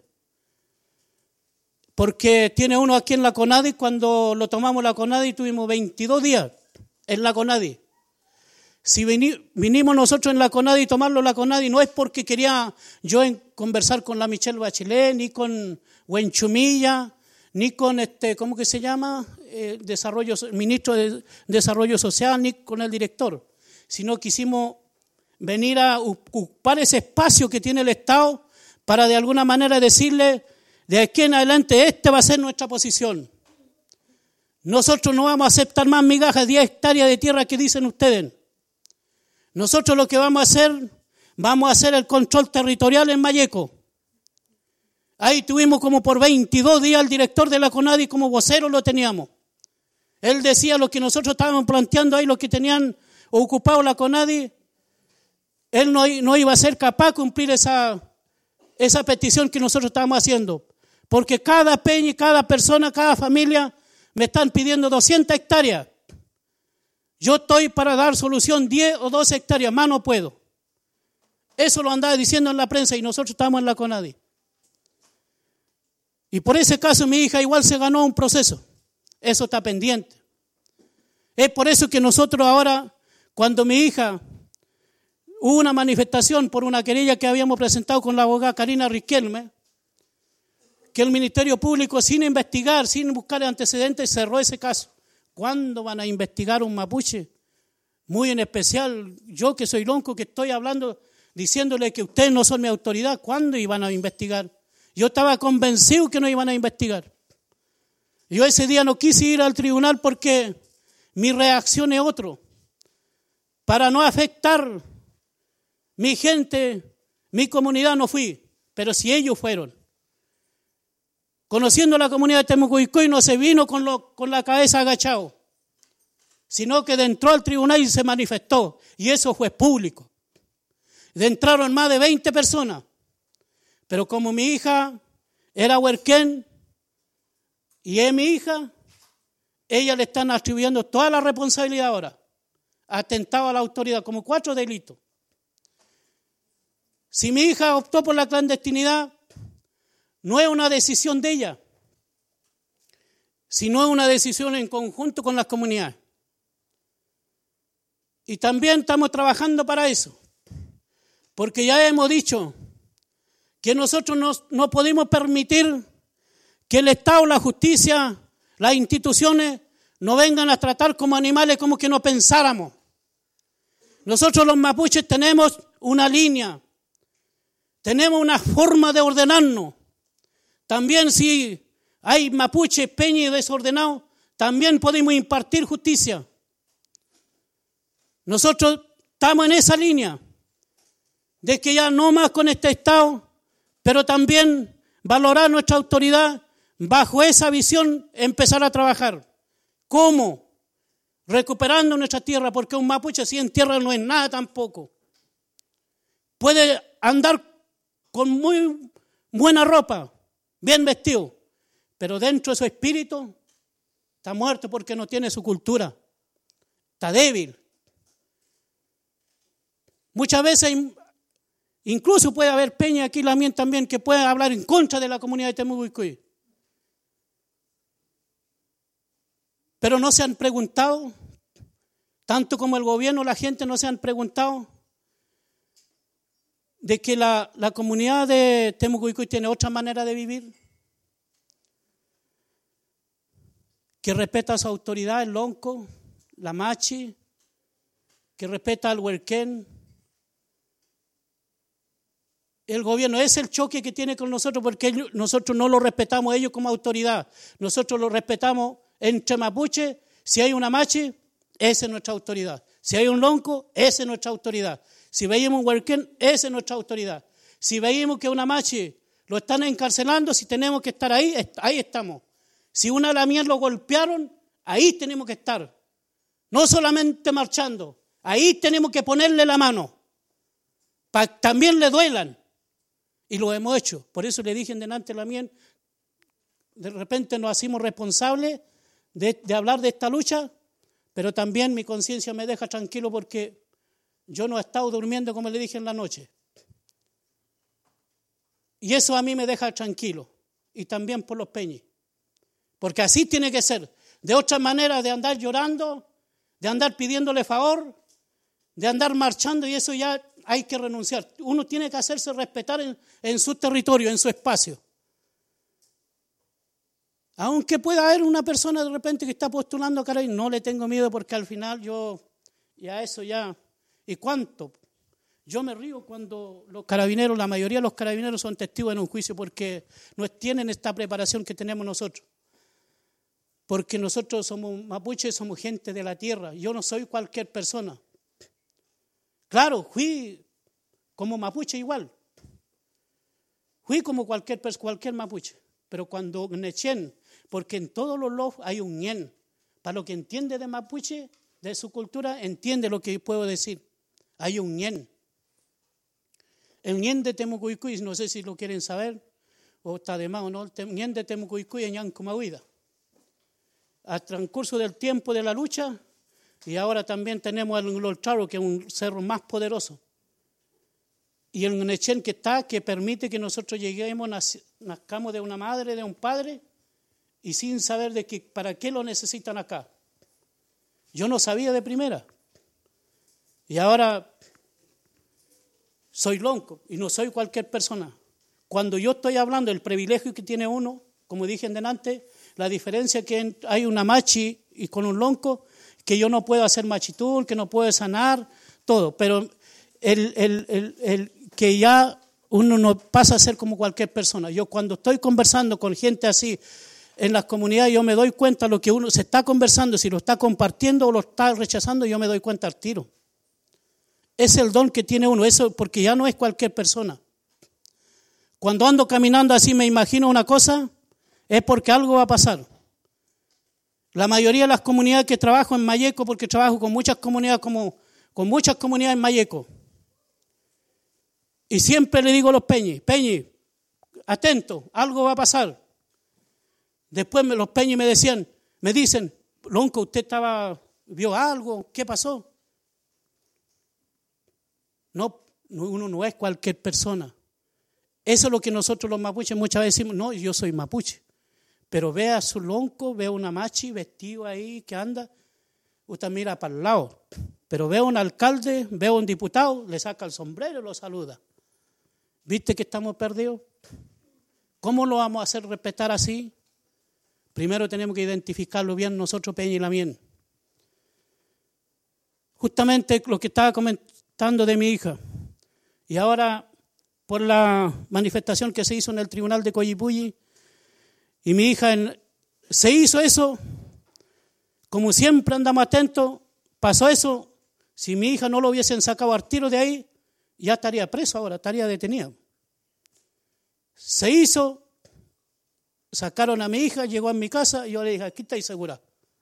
Porque tiene uno aquí en la CONADI, cuando lo tomamos la CONADI tuvimos veintidós días en la CONADI. Si vinimos nosotros en la CONADI y tomarlo en la CONADI, no es porque quería yo en conversar con la Michelle Bachelet, ni con Huenchumilla, ni con, este, ¿cómo que se llama? Eh, desarrollo, ministro de Desarrollo Social, ni con el director, sino quisimos venir a ocupar ese espacio que tiene el Estado para de alguna manera decirle, de aquí en adelante esta va a ser nuestra posición. Nosotros no vamos a aceptar más migajas, diez hectáreas de tierra que dicen ustedes. Nosotros lo que vamos a hacer, vamos a hacer el control territorial en Malleco. Ahí tuvimos como por veintidós días al director de la CONADI como vocero lo teníamos. Él decía lo que nosotros estábamos planteando ahí, lo que tenían ocupado la CONADI. Él no, no iba a ser capaz de cumplir esa, esa petición que nosotros estábamos haciendo. Porque cada peña y cada persona, cada familia me están pidiendo doscientas hectáreas. Yo estoy para dar solución diez o doce hectáreas, más no puedo. Eso lo andaba diciendo en la prensa y nosotros estamos en la CONADI. Y por ese caso mi hija igual se ganó un proceso. Eso está pendiente. Es por eso que nosotros ahora, cuando mi hija, hubo una manifestación por una querella que habíamos presentado con la abogada Karina Riquelme, que el Ministerio Público, sin investigar, sin buscar antecedentes, cerró ese caso. ¿Cuándo van a investigar un mapuche? Muy en especial, yo que soy lonco, que estoy hablando, diciéndole que ustedes no son mi autoridad, ¿cuándo iban a investigar? Yo estaba convencido que no iban a investigar. Yo ese día no quise ir al tribunal porque mi reacción es otro. Para no afectar mi gente, mi comunidad no fui, pero si ellos fueron. Conociendo la comunidad de Temucuicui no se vino con, lo, con la cabeza agachado, sino que entró al tribunal y se manifestó, y eso fue público. Entraron más de veinte personas, pero como mi hija era huerquén y es mi hija, ella le están atribuyendo toda la responsabilidad ahora, atentado a la autoridad, como cuatro delitos. Si mi hija optó por la clandestinidad, no es una decisión de ella, sino es una decisión en conjunto con las comunidades. Y también estamos trabajando para eso, porque ya hemos dicho que nosotros no, no podemos permitir que el Estado, la justicia, las instituciones no vengan a tratar como animales como que no pensáramos. Nosotros los mapuches tenemos una línea, tenemos una forma de ordenarnos. También si hay mapuches, peñas desordenados, también podemos impartir justicia. Nosotros estamos en esa línea de que ya no más con este Estado, pero también valorar nuestra autoridad, bajo esa visión empezar a trabajar. ¿Cómo? Recuperando nuestra tierra, porque un mapuche sin tierra no es nada tampoco. Puede andar con muy buena ropa, bien vestido, pero dentro de su espíritu está muerto porque no tiene su cultura, está débil. Muchas veces, incluso puede haber peña aquí también que pueda hablar en contra de la comunidad de Temucuicui. Pero no se han preguntado, tanto como el gobierno, la gente no se han preguntado de que la, la comunidad de Temucuicui tiene otra manera de vivir, que respeta a su autoridad, el lonco, la machi, que respeta al huerquén. El gobierno es el choque que tiene con nosotros porque ellos, nosotros no lo respetamos ellos como autoridad. Nosotros lo respetamos entre mapuche. Si hay una machi, esa es nuestra autoridad. Si hay un lonco, esa es nuestra autoridad. Si veíamos un huerquén, esa es nuestra autoridad. Si veíamos que una machi lo están encarcelando, si tenemos que estar ahí, ahí estamos. Si una lamier lo golpearon, ahí tenemos que estar. No solamente marchando, ahí tenemos que ponerle la mano, para que también le duelan. Y lo hemos hecho. Por eso le dije en delante la mía, de repente nos hacemos responsables de, de hablar de esta lucha, pero también mi conciencia me deja tranquilo porque yo no he estado durmiendo, como le dije, en la noche. Y eso a mí me deja tranquilo. Y también por los peñis. Porque así tiene que ser. De otra manera, de andar llorando, de andar pidiéndole favor, de andar marchando, y eso ya hay que renunciar. Uno tiene que hacerse respetar en, en su territorio, en su espacio. Aunque pueda haber una persona de repente que está postulando, caray, no le tengo miedo porque al final yo, ya eso ya, ¿y cuánto? Yo me río cuando los carabineros, la mayoría de los carabineros son testigos en un juicio porque no tienen esta preparación que tenemos nosotros. Porque nosotros somos mapuches, somos gente de la tierra. Yo no soy cualquier persona. Claro, fui como mapuche igual. Fui como cualquier, cualquier mapuche. Pero cuando Nechen, porque en todos los lofs hay un ñen. Para lo que entiende de mapuche, de su cultura, entiende lo que puedo decir. Hay un ñen. El ñen de Temucuicuy, no sé si lo quieren saber, o está de más o no, el ñen de Temucuicuy en Yancumahuida. Al transcurso del tiempo de la lucha, y ahora también tenemos el Lolcharo, que es un cerro más poderoso. Y el Nechen que está, que permite que nosotros lleguemos, nazcamos de una madre, de un padre, y sin saber de que, para qué lo necesitan acá. Yo no sabía de primera. Y ahora soy lonco y no soy cualquier persona. Cuando yo estoy hablando del privilegio que tiene uno, como dije en delante, la diferencia que hay una machi y con un lonco, que yo no puedo hacer machitul, que no puedo sanar, todo. Pero el, el, el, el que ya uno no pasa a ser como cualquier persona. Yo cuando estoy conversando con gente así en las comunidades, yo me doy cuenta de lo que uno se está conversando, si lo está compartiendo o lo está rechazando, yo me doy cuenta al tiro. Es el don que tiene uno, eso porque ya no es cualquier persona. Cuando ando caminando así me imagino una cosa, es porque algo va a pasar. La mayoría de las comunidades que trabajo en Mayeco, porque trabajo con muchas comunidades como con muchas comunidades en Mayeco. Y siempre le digo a los peñis, peñis, atento, algo va a pasar. Después me, los peñis me decían, me dicen, lonco, usted estaba, vio algo, ¿qué pasó? No, uno no es cualquier persona. Eso es lo que nosotros los mapuches muchas veces decimos, no, yo soy mapuche. Pero ve a su lonco, ve a una machi vestido ahí que anda, usted mira para el lado. Pero ve a un alcalde, ve a un diputado, le saca el sombrero y lo saluda. ¿Viste que estamos perdidos? ¿Cómo lo vamos a hacer respetar así? Primero tenemos que identificarlo bien nosotros, Peña y Lamien. Justamente lo que estaba comentando de mi hija. Y ahora, por la manifestación que se hizo en el tribunal de Coyipulli, y mi hija en, se hizo eso, como siempre andamos atentos, pasó eso. Si mi hija no lo hubiesen sacado al tiro de ahí, ya estaría preso ahora, estaría detenido. Se hizo, sacaron a mi hija, llegó a mi casa y yo le dije, aquí estáis segura.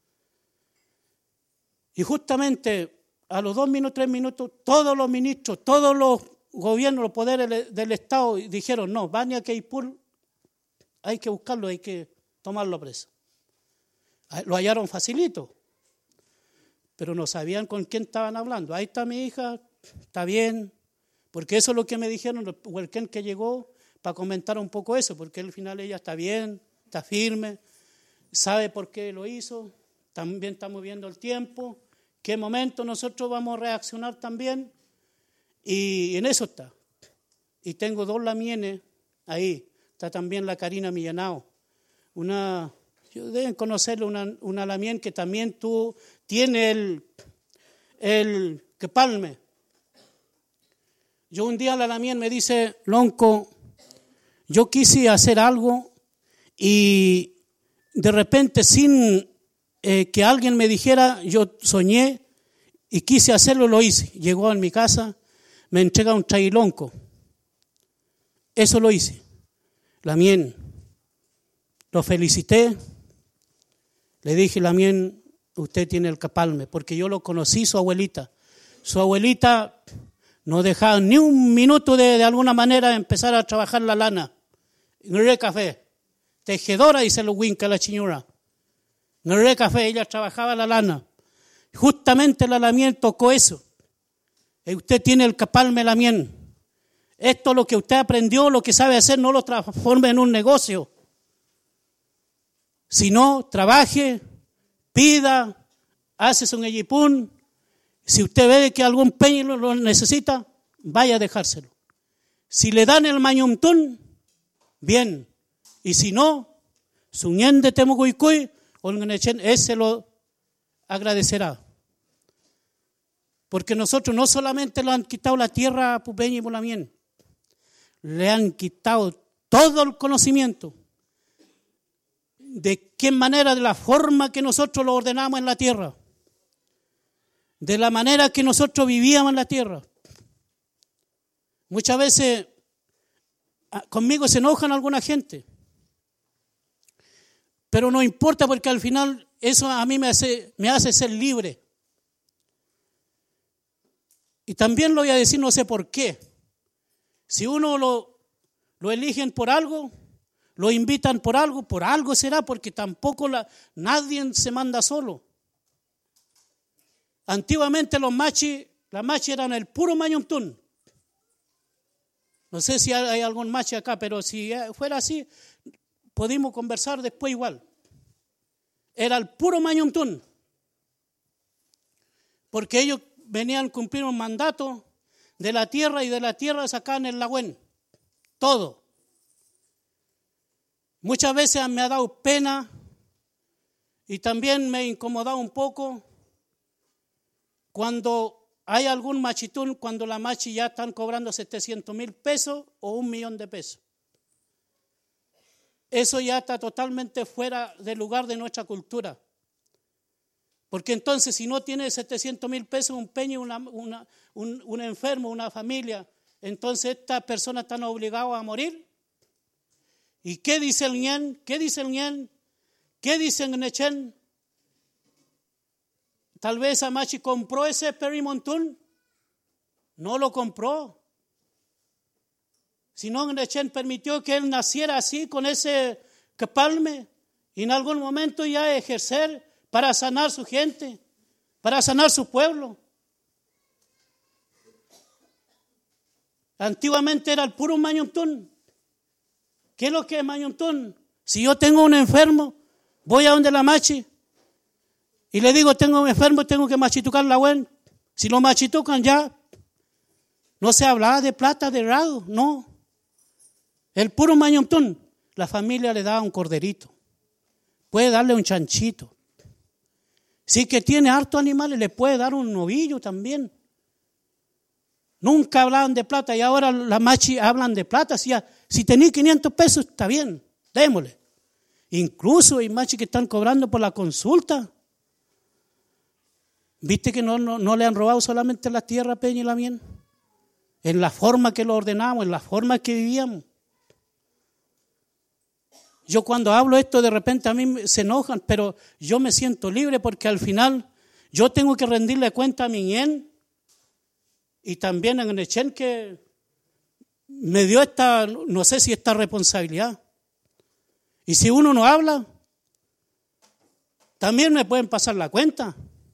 Y justamente a los dos minutos, tres minutos, todos los ministros, todos los gobiernos, los poderes del Estado dijeron, no, Bania Keipul, hay que buscarlo, hay que tomarlo preso. Lo hallaron facilito, pero no sabían con quién estaban hablando. Ahí está mi hija, está bien, porque eso es lo que me dijeron, el huelquén que llegó, para comentar un poco eso, porque al final ella está bien, está firme, sabe por qué lo hizo, también estamos viendo el tiempo, qué momento nosotros vamos a reaccionar también, y en eso está. Y tengo dos lamienes ahí, está también la Karina Millanao, una, deben conocerla, una, una lamien que también tú, tiene el, el que palme. Yo un día la lamien me dice, lonco, yo quise hacer algo y de repente sin eh, que alguien me dijera, yo soñé y quise hacerlo, lo hice. Llegó a mi casa, me entrega un trailonco. Eso lo hice. Lamien, lo felicité, le dije, Lamien, usted tiene el capalme, porque yo lo conocí, su abuelita. Su abuelita no dejaba ni un minuto de, de alguna manera empezar a trabajar la lana. En el café, tejedora, dice lo winca la chiñura. En el café ella trabajaba la lana. Justamente la Lamien tocó eso. usted tiene el capal melamien. Esto lo que usted aprendió, lo que sabe hacer, no lo transforme en un negocio. Sino, trabaje, pida, hace un yipún. Si usted ve que algún peño lo necesita, vaya a dejárselo. Si le dan el mañumtún, bien. Y si no, su ñende temuguicuy, ese lo agradecerá. Porque nosotros no solamente le han quitado la tierra a Pupeña y Polamien, le han quitado todo el conocimiento de qué manera, de la forma que nosotros lo ordenamos en la tierra, de la manera que nosotros vivíamos en la tierra. Muchas veces conmigo se enojan alguna gente, pero no importa porque al final eso a mí me hace, me hace ser libre. Y también lo voy a decir, no sé por qué. Si uno lo, lo eligen por algo, lo invitan por algo, por algo será, porque tampoco la, nadie se manda solo. Antiguamente los machis, las machis eran el puro mañumtún. No sé si hay algún machi acá, pero si fuera así, podemos conversar después igual. Era el puro mañumtún. Porque ellos venían a cumplir un mandato de la tierra y de la tierra sacaban el lagüen. Todo. Muchas veces me ha dado pena y también me ha incomodado un poco cuando hay algún machitún, cuando la machi ya están cobrando setecientos mil pesos o un millón de pesos. Eso ya está totalmente fuera del lugar de nuestra cultura. Porque entonces si no tiene setecientos mil pesos un peño, una, una, un, un enfermo, una familia, entonces estas personas están obligadas a morir. ¿Y qué dice el ñen? ¿Qué dice el ñen? ¿Qué dice el nechen? Tal vez Amachi compró ese perimontún. No lo compró. Sino Nechen permitió que él naciera así, con ese capalme, y en algún momento ya ejercer para sanar su gente, para sanar su pueblo. Antiguamente era el puro mañumtún. ¿Qué es lo que es mañumtún? Si yo tengo un enfermo, voy a donde la machi y le digo, tengo un enfermo, tengo que machitucar la buen. Si lo machitucan ya, no se hablaba de plata, de rado, no. El puro mañumtún, la familia le da un corderito, puede darle un chanchito. Si que tiene hartos animales, le puede dar un novillo también. Nunca hablaban de plata y ahora las machis hablan de plata. Si, si tenéis quinientos pesos, está bien, démosle. Incluso hay machis que están cobrando por la consulta. ¿Viste que no, no, no le han robado solamente la tierra, Peña y la Mien? En la forma que lo ordenamos, en la forma que vivíamos. Yo cuando hablo esto de repente a mí se enojan, pero yo me siento libre porque al final yo tengo que rendirle cuenta a mi ñen y también a Nechen que me dio esta, no sé si esta responsabilidad. Y si uno no habla, también me pueden pasar la cuenta.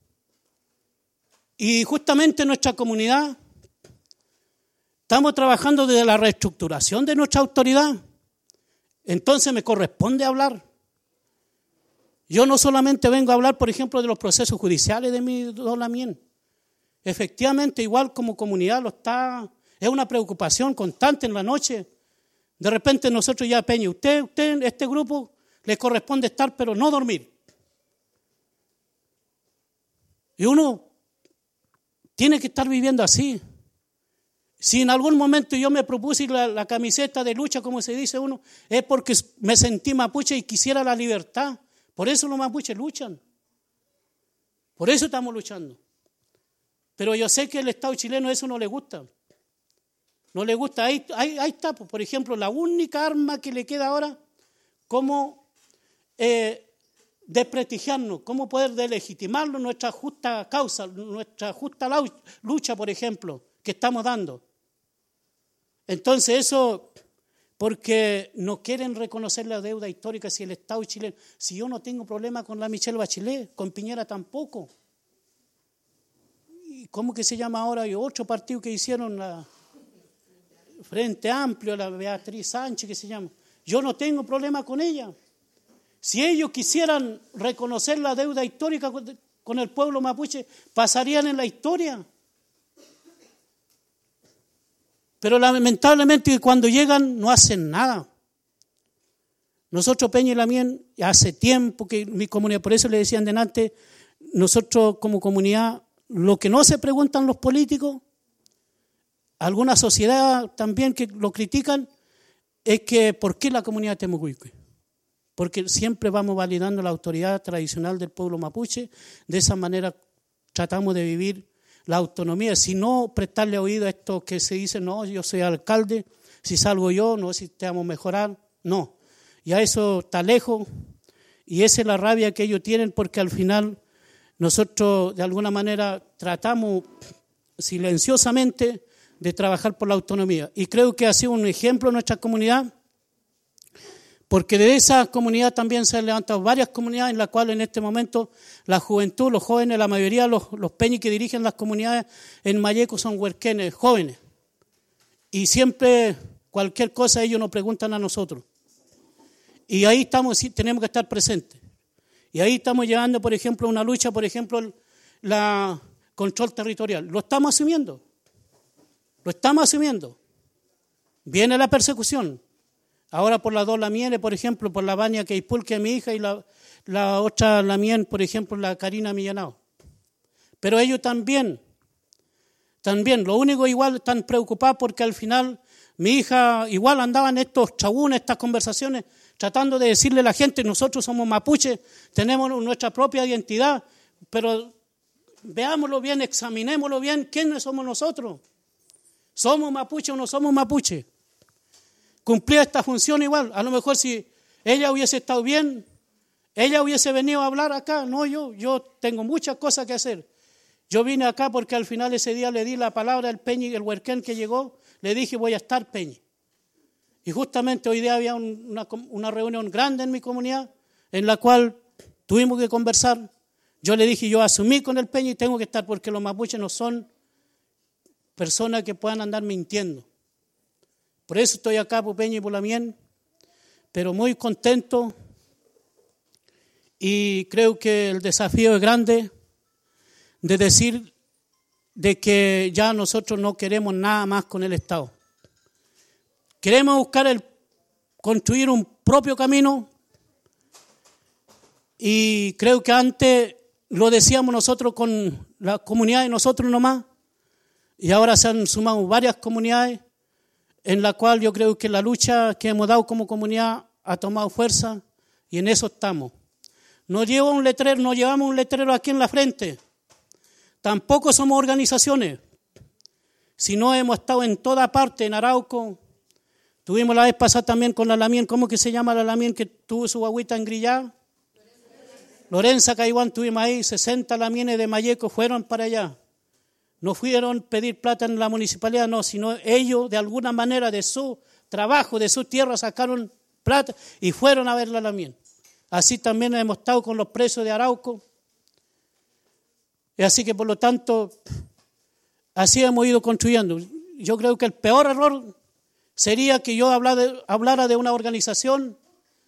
Y justamente en nuestra comunidad estamos trabajando desde la reestructuración de nuestra autoridad. Entonces me corresponde hablar. Yo no solamente vengo a hablar, por ejemplo, de los procesos judiciales de mi Doña Mien. Efectivamente, igual como comunidad lo está, es una preocupación constante en la noche. De repente nosotros ya, Peña, usted, usted, este grupo, le corresponde estar, pero no dormir. Y uno tiene que estar viviendo así. Si en algún momento yo me propuse la, la camiseta de lucha, como se dice uno, es porque me sentí mapuche y quisiera la libertad. Por eso los mapuches luchan. Por eso estamos luchando. Pero yo sé que al Estado chileno eso no le gusta. No le gusta. Ahí, ahí, ahí está, por ejemplo, la única arma que le queda ahora, cómo eh, desprestigiarnos, cómo poder delegitimarlo, nuestra justa causa, nuestra justa lucha, por ejemplo, que estamos dando. Entonces eso, porque no quieren reconocer la deuda histórica si el Estado chileno, si yo no tengo problema con la Michelle Bachelet, con Piñera tampoco. ¿cómo que se llama ahora? Hay otro partido que hicieron, la Frente Amplio, la Beatriz Sánchez, que se llama. Yo no tengo problema con ella. Si ellos quisieran reconocer la deuda histórica con el pueblo mapuche, pasarían en la historia. Pero lamentablemente cuando llegan no hacen nada. Nosotros, Peña y Lamien, hace tiempo que mi comunidad, por eso le decían delante, nosotros como comunidad, lo que no se preguntan los políticos, alguna sociedad también que lo critican, es que ¿por qué la comunidad de Temucuicue? Porque siempre vamos validando la autoridad tradicional del pueblo mapuche, de esa manera tratamos de vivir la autonomía, si no prestarle oído a esto que se dice, no, yo soy alcalde, si salgo yo, no necesitamos mejorar, no. Ya eso está lejos y esa es la rabia que ellos tienen porque al final nosotros de alguna manera tratamos silenciosamente de trabajar por la autonomía. Y creo que ha sido un ejemplo en nuestra comunidad, porque de esa comunidad también se han levantado varias comunidades en las cuales en este momento la juventud, los jóvenes, la mayoría de los, los peñis que dirigen las comunidades en Mayeco son huerquenes, jóvenes. Y siempre cualquier cosa ellos nos preguntan a nosotros. Y ahí estamos, tenemos que estar presentes. Y ahí estamos llevando, por ejemplo, una lucha, por ejemplo, la control territorial. Lo estamos asumiendo. Lo estamos asumiendo. Viene la persecución. Ahora por las dos Lamienes, por ejemplo, por la Vania Queipul, que es mi hija, y la, la otra Lamien, por ejemplo, la Karina Millanao. Pero ellos también, también, lo único igual están preocupados porque al final mi hija igual andaba en estos chabunes, estas conversaciones, tratando de decirle a la gente, nosotros somos mapuches, tenemos nuestra propia identidad, pero veámoslo bien, examinémoslo bien, ¿quiénes somos nosotros? ¿Somos mapuches o no somos mapuches? Cumplía esta función igual. A lo mejor si ella hubiese estado bien, ella hubiese venido a hablar acá. No, yo, yo tengo muchas cosas que hacer. Yo vine acá porque al final ese día le di la palabra al Peñi, el huerquén que llegó, le dije voy a estar Peñi. Y justamente hoy día había una, una reunión grande en mi comunidad en la cual tuvimos que conversar. Yo le dije, yo asumí con el Peñi y tengo que estar porque los mapuches no son personas que puedan andar mintiendo. Por eso estoy acá por Peña y por Lamien, pero muy contento y creo que el desafío es grande de decir de que ya nosotros no queremos nada más con el Estado. Queremos buscar el construir un propio camino y creo que antes lo decíamos nosotros con la comunidad de nosotros nomás y ahora se han sumado varias comunidades en la cual yo creo que la lucha que hemos dado como comunidad ha tomado fuerza y en eso estamos. No llevo un letrero, no llevamos un letrero aquí en la frente, tampoco somos organizaciones, sino hemos estado en toda parte, en Arauco. Tuvimos la vez pasada también con la Lamien, ¿cómo que se llama la Lamien que tuvo su guagüita en Grillá? Lorenza Caiguán, tuvimos ahí, sesenta Lamienes de Mayeco fueron para allá. No fueron a pedir plata en la municipalidad, no, sino ellos de alguna manera de su trabajo, de su tierra sacaron plata y fueron a ver la Lamien. Así también hemos estado con los presos de Arauco. Y así que por lo tanto, así hemos ido construyendo. Yo creo que el peor error sería que yo hablara de, hablara de una organización.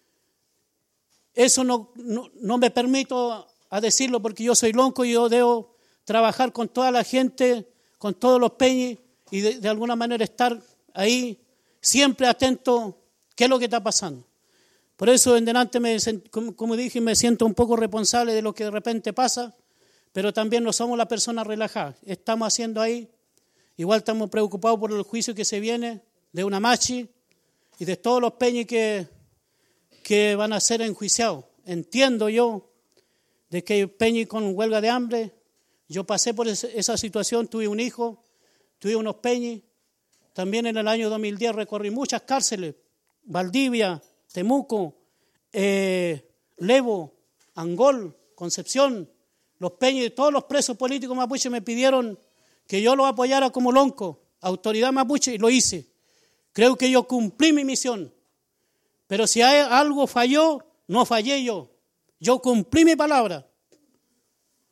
Eso no, no, no me permito a decirlo porque yo soy lonco y yo debo trabajar con toda la gente, con todos los peñis y de, de alguna manera estar ahí siempre atento qué es lo que está pasando. Por eso en delante, me, como dije, me siento un poco responsable de lo que de repente pasa, pero también no somos la persona relajada. Estamos haciendo ahí, igual estamos preocupados por el juicio que se viene de una machi y de todos los peñis que, que van a ser enjuiciados. Entiendo yo de que hay peñis con huelga de hambre. Yo pasé por esa situación, tuve un hijo, tuve unos peñis. También en el año dos mil diez recorrí muchas cárceles, Valdivia, Temuco, eh, Levo, Angol, Concepción. Los peñis, todos los presos políticos mapuches me pidieron que yo los apoyara como lonco, autoridad mapuche, y lo hice. Creo que yo cumplí mi misión. Pero si hay algo falló, no fallé yo. Yo cumplí mi palabra.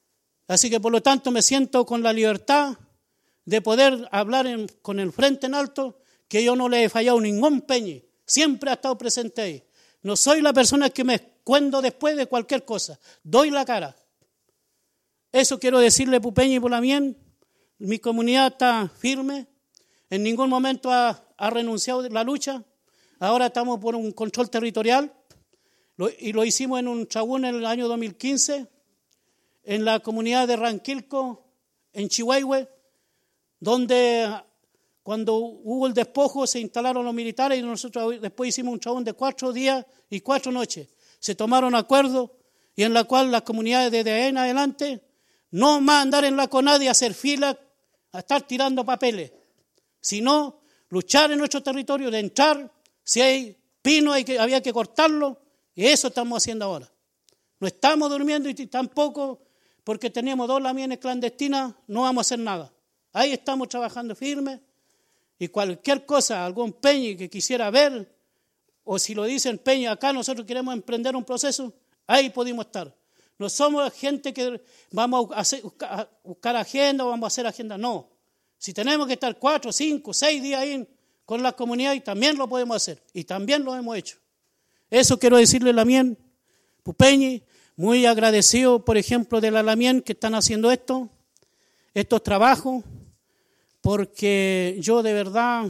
Así que por lo tanto me siento con la libertad de poder hablar en, con el frente en alto, que yo no le he fallado ningún peñi, siempre ha estado presente ahí. No soy la persona que me escondo después de cualquier cosa, doy la cara. Eso quiero decirle, Pupeñi y Pulamien, mi comunidad está firme, en ningún momento ha, ha renunciado a la lucha, ahora estamos por un control territorial, lo, y lo hicimos en un chabún en el año dos mil quince, en la comunidad de Ranquilco, en Chihuahua, donde cuando hubo el despojo se instalaron los militares y nosotros después hicimos un chabón de cuatro días y cuatro noches. Se tomaron acuerdos y en la cual las comunidades desde ahí en adelante no más andar en la CONADI y hacer fila a estar tirando papeles, sino luchar en nuestro territorio, de entrar, si hay pino hay que, había que cortarlo, y eso estamos haciendo ahora. No estamos durmiendo y tampoco porque teníamos dos lamienes clandestinas, no vamos a hacer nada. Ahí estamos trabajando firme y cualquier cosa, algún peñi que quisiera ver, o si lo dicen peñi, acá nosotros queremos emprender un proceso, ahí podemos estar. No somos gente que vamos a, hacer, a buscar agenda o vamos a hacer agenda, no. Si tenemos que estar cuatro, cinco, seis días ahí con la comunidad, y también lo podemos hacer, y también lo hemos hecho. Eso quiero decirle a Lamien, Pupeñi, muy agradecido, por ejemplo, de la Lamien que están haciendo esto, estos trabajos, porque yo de verdad,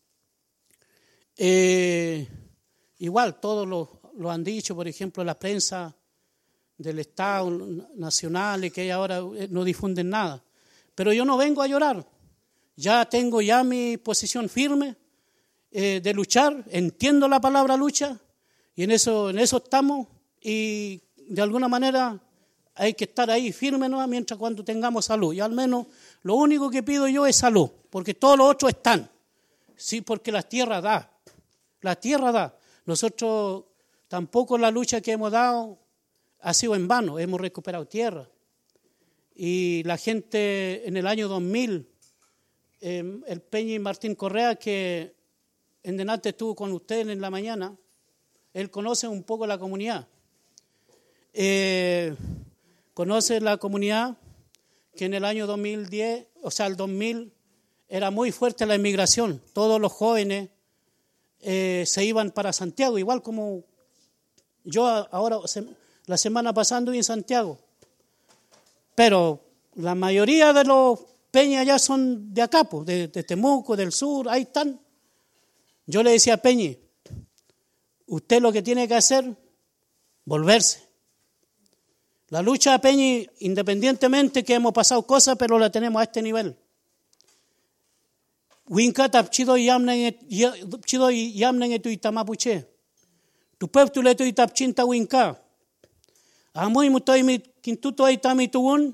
eh, igual todos lo, lo han dicho, por ejemplo, la prensa del Estado nacional y que ahora no difunden nada. Pero yo no vengo a llorar, ya tengo ya mi posición firme eh, de luchar, entiendo la palabra lucha y en eso, en eso estamos y de alguna manera hay que estar ahí firme, ¿no? Mientras cuando tengamos salud. Y al menos lo único que pido yo es salud, porque todos los otros están, sí, porque la tierra da, la tierra da. Nosotros tampoco la lucha que hemos dado ha sido en vano, hemos recuperado tierra. Y la gente en el año dos mil, eh, el Peñi Martín Correa, que en delante estuvo con ustedes en la mañana, él conoce un poco la comunidad. Eh, conoce la comunidad que en el año dos mil diez, o sea, el dos mil, era muy fuerte la inmigración. Todos los jóvenes eh, se iban para Santiago, igual como yo ahora, la semana pasada anduve en Santiago. Pero la mayoría de los peñas allá son de acá, pues, de, de Temuco, del sur, ahí están. Yo le decía a Peñi, usted lo que tiene que hacer, volverse. La lucha de Peñi, independientemente que hemos pasado cosas, pero la tenemos a este nivel. Winka tapchido yamnen chido yamnen etu itamapuche. Tu pueblo le tu itapchinta winka. Amoy mutoy mi kintuto ay tami tuun.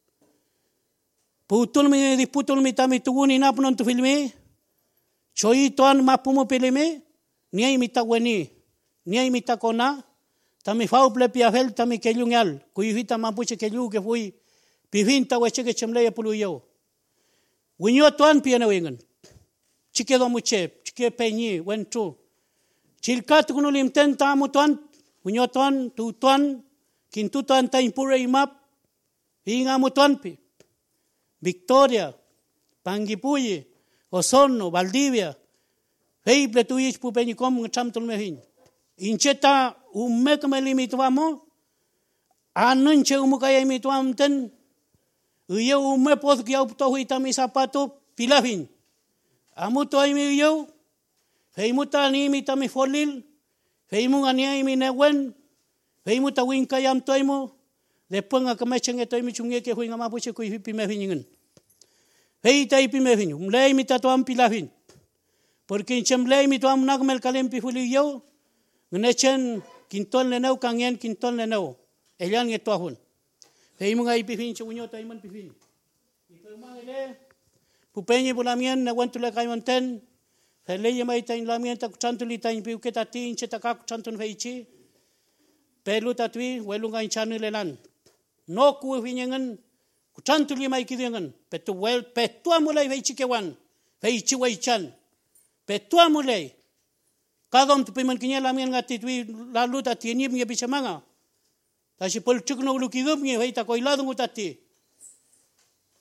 Putul mi disputul mi tami tuun inapnon tu filmi. Choi toan mapumo peleme. Ni ay mitaweni, ni ay mitakona. Tami fauple piafel tami kelyungal. Kuyvita mapuche kelyu que fui. Pivinta weche que chemleya puluyo. Winyo toan piana wingan. Chike do muche, chike peñi, wentu. Chilkat kuno limten tamu toan. Winyo toan, tu toan. Kintu toan ta impure imap. Inga mu toan pi. Victoria, Panguipulli, Osorno, Valdivia. Heiple tu ich pu peñi kom chamtul mehin. Incheta umek me limitwamo. Anunche umukaya imitwam ten. Uye ume pod kia upto huita mi zapato pilafin. Amuto ay mi yo. Feimuta ni mi tami folil. Feimu ania mi newen. Feimuta winka yam toimo. Después nga kamechen eto mi chunge que huinga mapuche ku hipi me vinin. Feita hipi me vinin. Umlei mi tatuam pilafin. Porque en chemlei mi tuam nagmel kalempi fuli yo. Ngechen quintol leneu kangen quintol leneu. Elian eto ahun. Feimu nga hipi fin chunyo taiman pifin. Ito mangele. Pupeñi Pulamien na wentule kaymonten. Feleye mai tain lamien ta kuchantuli tain piuketa tin cheta ka kuchantun feichi. Pelu tatwi welunga inchanu lelan. No ku vinyengan kuchantuli mai kidyengan. Petu wel petu amulai feichi kewan. Feichi waichan. Petu amulai. Kadom tu piman kinya lamien ngati twi lalu ta tienip nge bichamanga. Tashi pol chukno lukidup nge feita koiladu ngutati.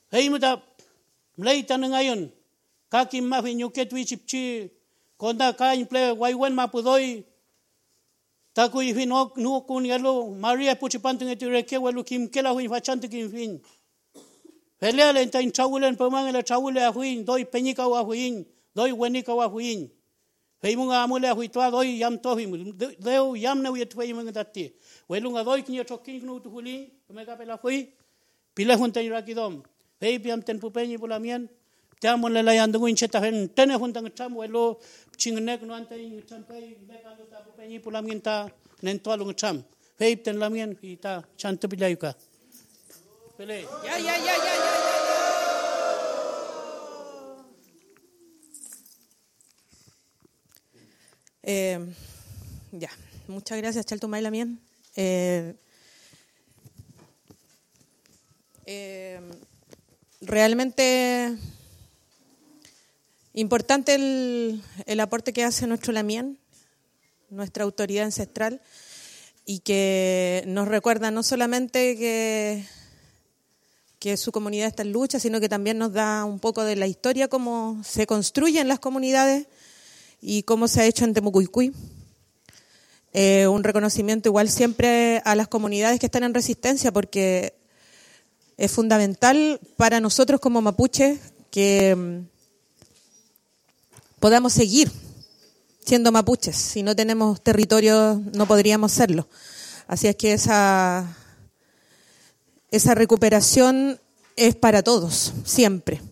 Hei muda mlei tan ngayon kakim ma hinyuket wi chipchi konda kain ple waiwen ma pudoi taku ifinok nu kun yalo Maria puchipantung etireke walu kim kela hui fachantu kim fin Pelele tain chawulen pemangela chawule ahuin doi penika ahuin doi wenika ahuin Heimunga amule ahui toa doi yam tohim deu yam na wet fei mangati welunga doi kinyo chokin nu tu hulin mega pela hui pila hunta irakidom hei piam ten pupeni bulamian tamon la yandu incheta hen tene hunta ngam welo chingnek no ante champai beka lu ta pupeni bulaminta nen tolung cham hei ten lamian ita chantu bilayuka pele ya ya ya ya ya Eh, ya, muchas gracias, Chaltumay Lamien. Eh, eh, realmente importante el, el aporte que hace nuestro Lamien, nuestra autoridad ancestral, y que nos recuerda no solamente que, que su comunidad está en lucha, sino que también nos da un poco de la historia, cómo se construyen las comunidades y cómo se ha hecho en Temucuicui. Eh, un reconocimiento igual siempre a las comunidades que están en resistencia, porque es fundamental para nosotros como mapuches que um, podamos seguir siendo mapuches. Si no tenemos territorio no podríamos serlo. Así es que esa, esa recuperación es para todos, siempre.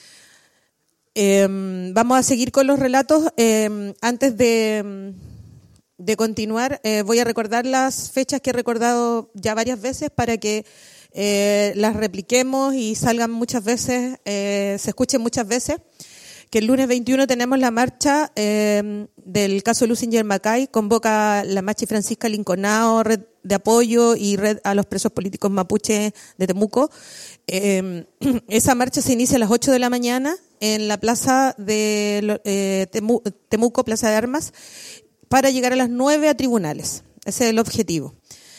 Eh, vamos a seguir con los relatos. Eh, antes de, de continuar, eh, voy a recordar las fechas que he recordado ya varias veces para que eh, las repliquemos y salgan muchas veces, eh, se escuchen muchas veces. Que el lunes veintiuno tenemos la marcha eh, del caso Lusinger Macay, convoca la Machi Francisca Linconao, Red de Apoyo y Red a los Presos Políticos Mapuche de Temuco. Eh, esa marcha se inicia a las ocho de la mañana en la plaza de eh, Temu, Temuco, Plaza de Armas, para llegar a las nueve a tribunales. Ese es el objetivo.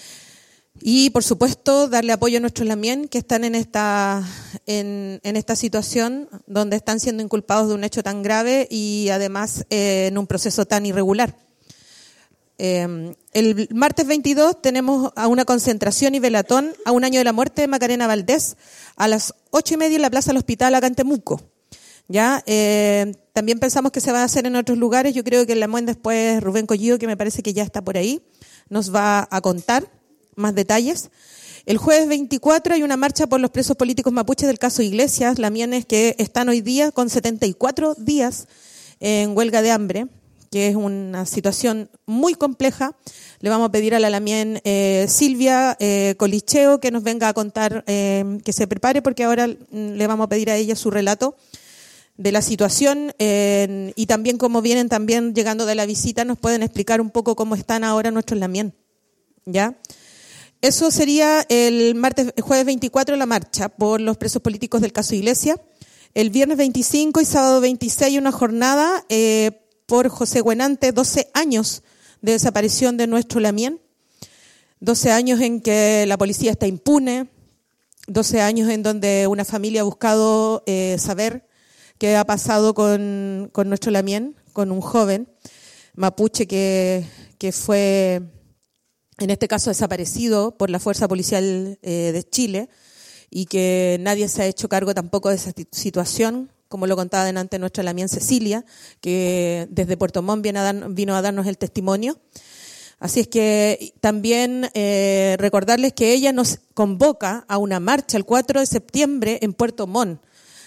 Y, por supuesto, darle apoyo a nuestros lamien que están en esta, en, en esta situación donde están siendo inculpados de un hecho tan grave y, además, eh, en un proceso tan irregular. Eh, el martes veintidós tenemos a una concentración y velatón a un año de la muerte de Macarena Valdés a las ocho y media en la Plaza del Hospital acá en Temuco. Ya, eh, también pensamos que se va a hacer en otros lugares. Yo creo que en la M U E N después Rubén Collido, que me parece que ya está por ahí, nos va a contar más detalles. El jueves veinticuatro hay una marcha por los presos políticos mapuches del caso Iglesias, lamienes que están hoy día con setenta y cuatro días en huelga de hambre, que es una situación muy compleja. Le vamos a pedir a la lamien eh, Silvia eh, Colicheo que nos venga a contar, eh, que se prepare, porque ahora le vamos a pedir a ella su relato de la situación eh, y también cómo vienen también llegando de la visita, nos pueden explicar un poco cómo están ahora nuestros lamien. ¿Ya? Eso sería el martes, el jueves veinticuatro la marcha por los presos políticos del caso Iglesia. El viernes veinticinco y sábado veintiséis una jornada eh, por José Guenante, doce años de desaparición de nuestro lamien, doce años en que la policía está impune, doce años en donde una familia ha buscado eh, saber qué ha pasado con, con nuestro lamien, con un joven mapuche que, que fue, en este caso, desaparecido por la Fuerza Policial eh, de Chile, y que nadie se ha hecho cargo tampoco de esa situación, como lo contaba delante nuestra lamien Cecilia, que desde Puerto Montt viene a dar, vino a darnos el testimonio. Así es que también eh, recordarles que ella nos convoca a una marcha el cuatro de septiembre en Puerto Montt,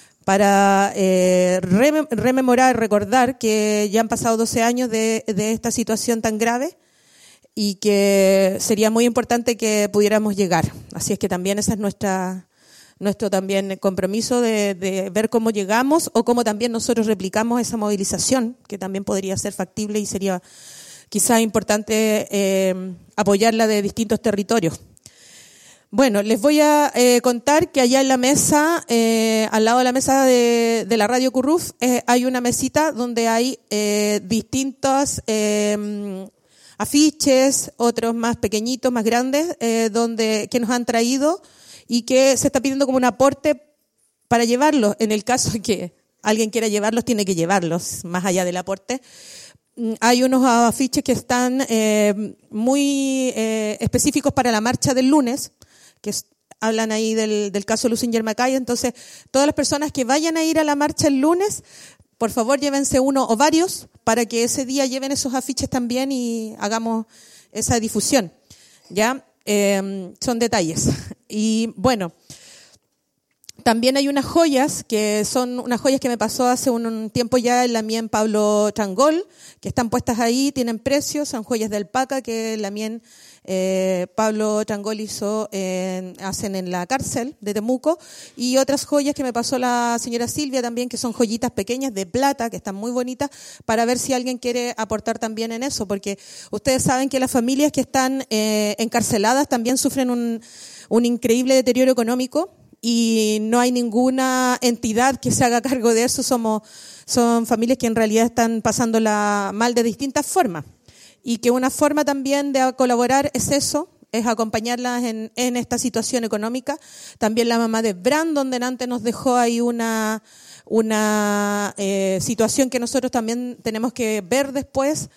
para eh, rem- rememorar, recordar que ya han pasado doce años de, de esta situación tan grave, y que sería muy importante que pudiéramos llegar. Así es que también ese es nuestra, nuestro también compromiso de, de ver cómo llegamos o cómo también nosotros replicamos esa movilización, que también podría ser factible y sería quizá importante eh, apoyarla de distintos territorios. Bueno, les voy a eh, contar que allá en la mesa, eh, al lado de la mesa de, de la Radio Curruf, eh, hay una mesita donde hay eh, distintos eh, afiches, otros más pequeñitos, más grandes, eh, donde que nos han traído y que se está pidiendo como un aporte para llevarlos, en el caso de que alguien quiera llevarlos, tiene que llevarlos, más allá del aporte. Hay unos afiches que están eh, muy eh, específicos para la marcha del lunes, que es, hablan ahí del, del caso Lusinger Macaya. Entonces, todas las personas que vayan a ir a la marcha el lunes, por favor llévense uno o varios para que ese día lleven esos afiches también y hagamos esa difusión. ¿Ya? Eh, son detalles. Y bueno, también hay unas joyas, que son unas joyas que me pasó hace un, un tiempo ya en la mien Pablo Trangol, que están puestas ahí, tienen precio, son joyas de alpaca que la mien eh, Pablo Trangol hizo, eh, hacen en la cárcel de Temuco, y otras joyas que me pasó la señora Silvia también, que son joyitas pequeñas de plata, que están muy bonitas, para ver si alguien quiere aportar también en eso, porque ustedes saben que las familias que están eh, encarceladas también sufren un, un increíble deterioro económico, y no hay ninguna entidad que se haga cargo de eso. Somos, son familias que en realidad están pasándola mal de distintas formas, y que una forma también de colaborar es eso, es acompañarlas en, en esta situación económica. También la mamá de Brandon delante nos dejó ahí una, una eh, situación que nosotros también tenemos que ver después.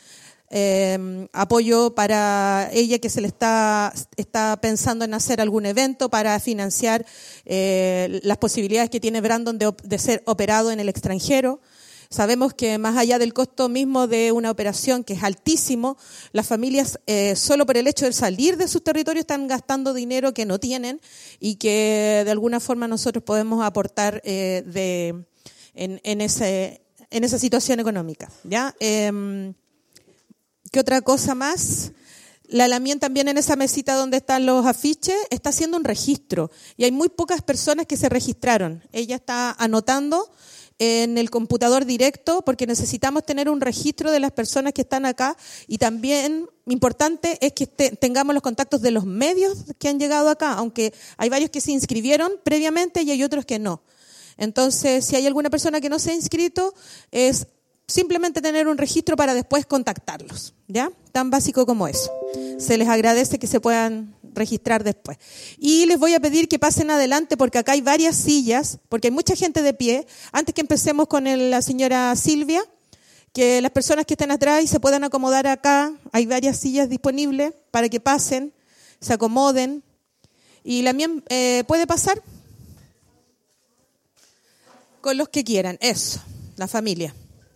Eh, apoyo para ella, que se le está, está pensando en hacer algún evento para financiar eh, las posibilidades que tiene Brandon de, de ser operado en el extranjero. Sabemos que más allá del costo mismo de una operación, que es altísimo, las familias eh, solo por el hecho de salir de sus territorios están gastando dinero que no tienen, y que de alguna forma nosotros podemos aportar eh, de, en, en, ese, en esa situación económica. ¿Ya? Eh, ¿Qué otra cosa más? La Lamien también, en esa mesita donde están los afiches, está haciendo un registro, y hay muy pocas personas que se registraron. Ella está anotando en el computador directo, porque necesitamos tener un registro de las personas que están acá, y también importante es que te, tengamos los contactos de los medios que han llegado acá, aunque hay varios que se inscribieron previamente y hay otros que no. Entonces, si hay alguna persona que no se ha inscrito, es simplemente tener un registro para después contactarlos, ¿ya? Tan básico como eso. Se les agradece que se puedan registrar después. Y les voy a pedir que pasen adelante, porque acá hay varias sillas, porque hay mucha gente de pie. Antes que empecemos con el, la señora Silvia, que las personas que estén atrás y se puedan acomodar acá, hay varias sillas disponibles para que pasen, se acomoden. Y la mía, eh, ¿puede pasar? Con los que quieran, eso, la familia.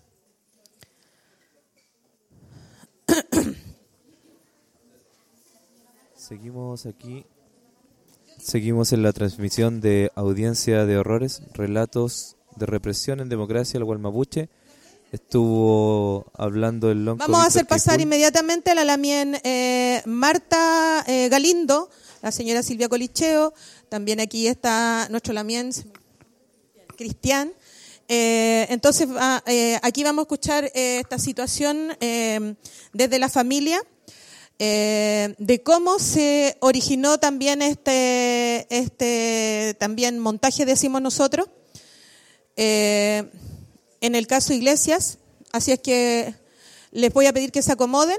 Seguimos aquí, seguimos en la transmisión de Audiencia de Horrores, Relatos de Represión en Democracia, el Gualmapuche. Estuvo hablando el lonco. Vamos a hacer Víctor pasar Quicún. inmediatamente a la Lamien eh, Marta eh, Galindo, la señora Silvia Colicheo, también aquí está nuestro Lamien Cristian. Eh, entonces, ah, eh, aquí vamos a escuchar eh, esta situación eh, desde la familia, eh, de cómo se originó también este, este también montaje, decimos nosotros, eh, en el caso Iglesias. Así es que les voy a pedir que se acomoden.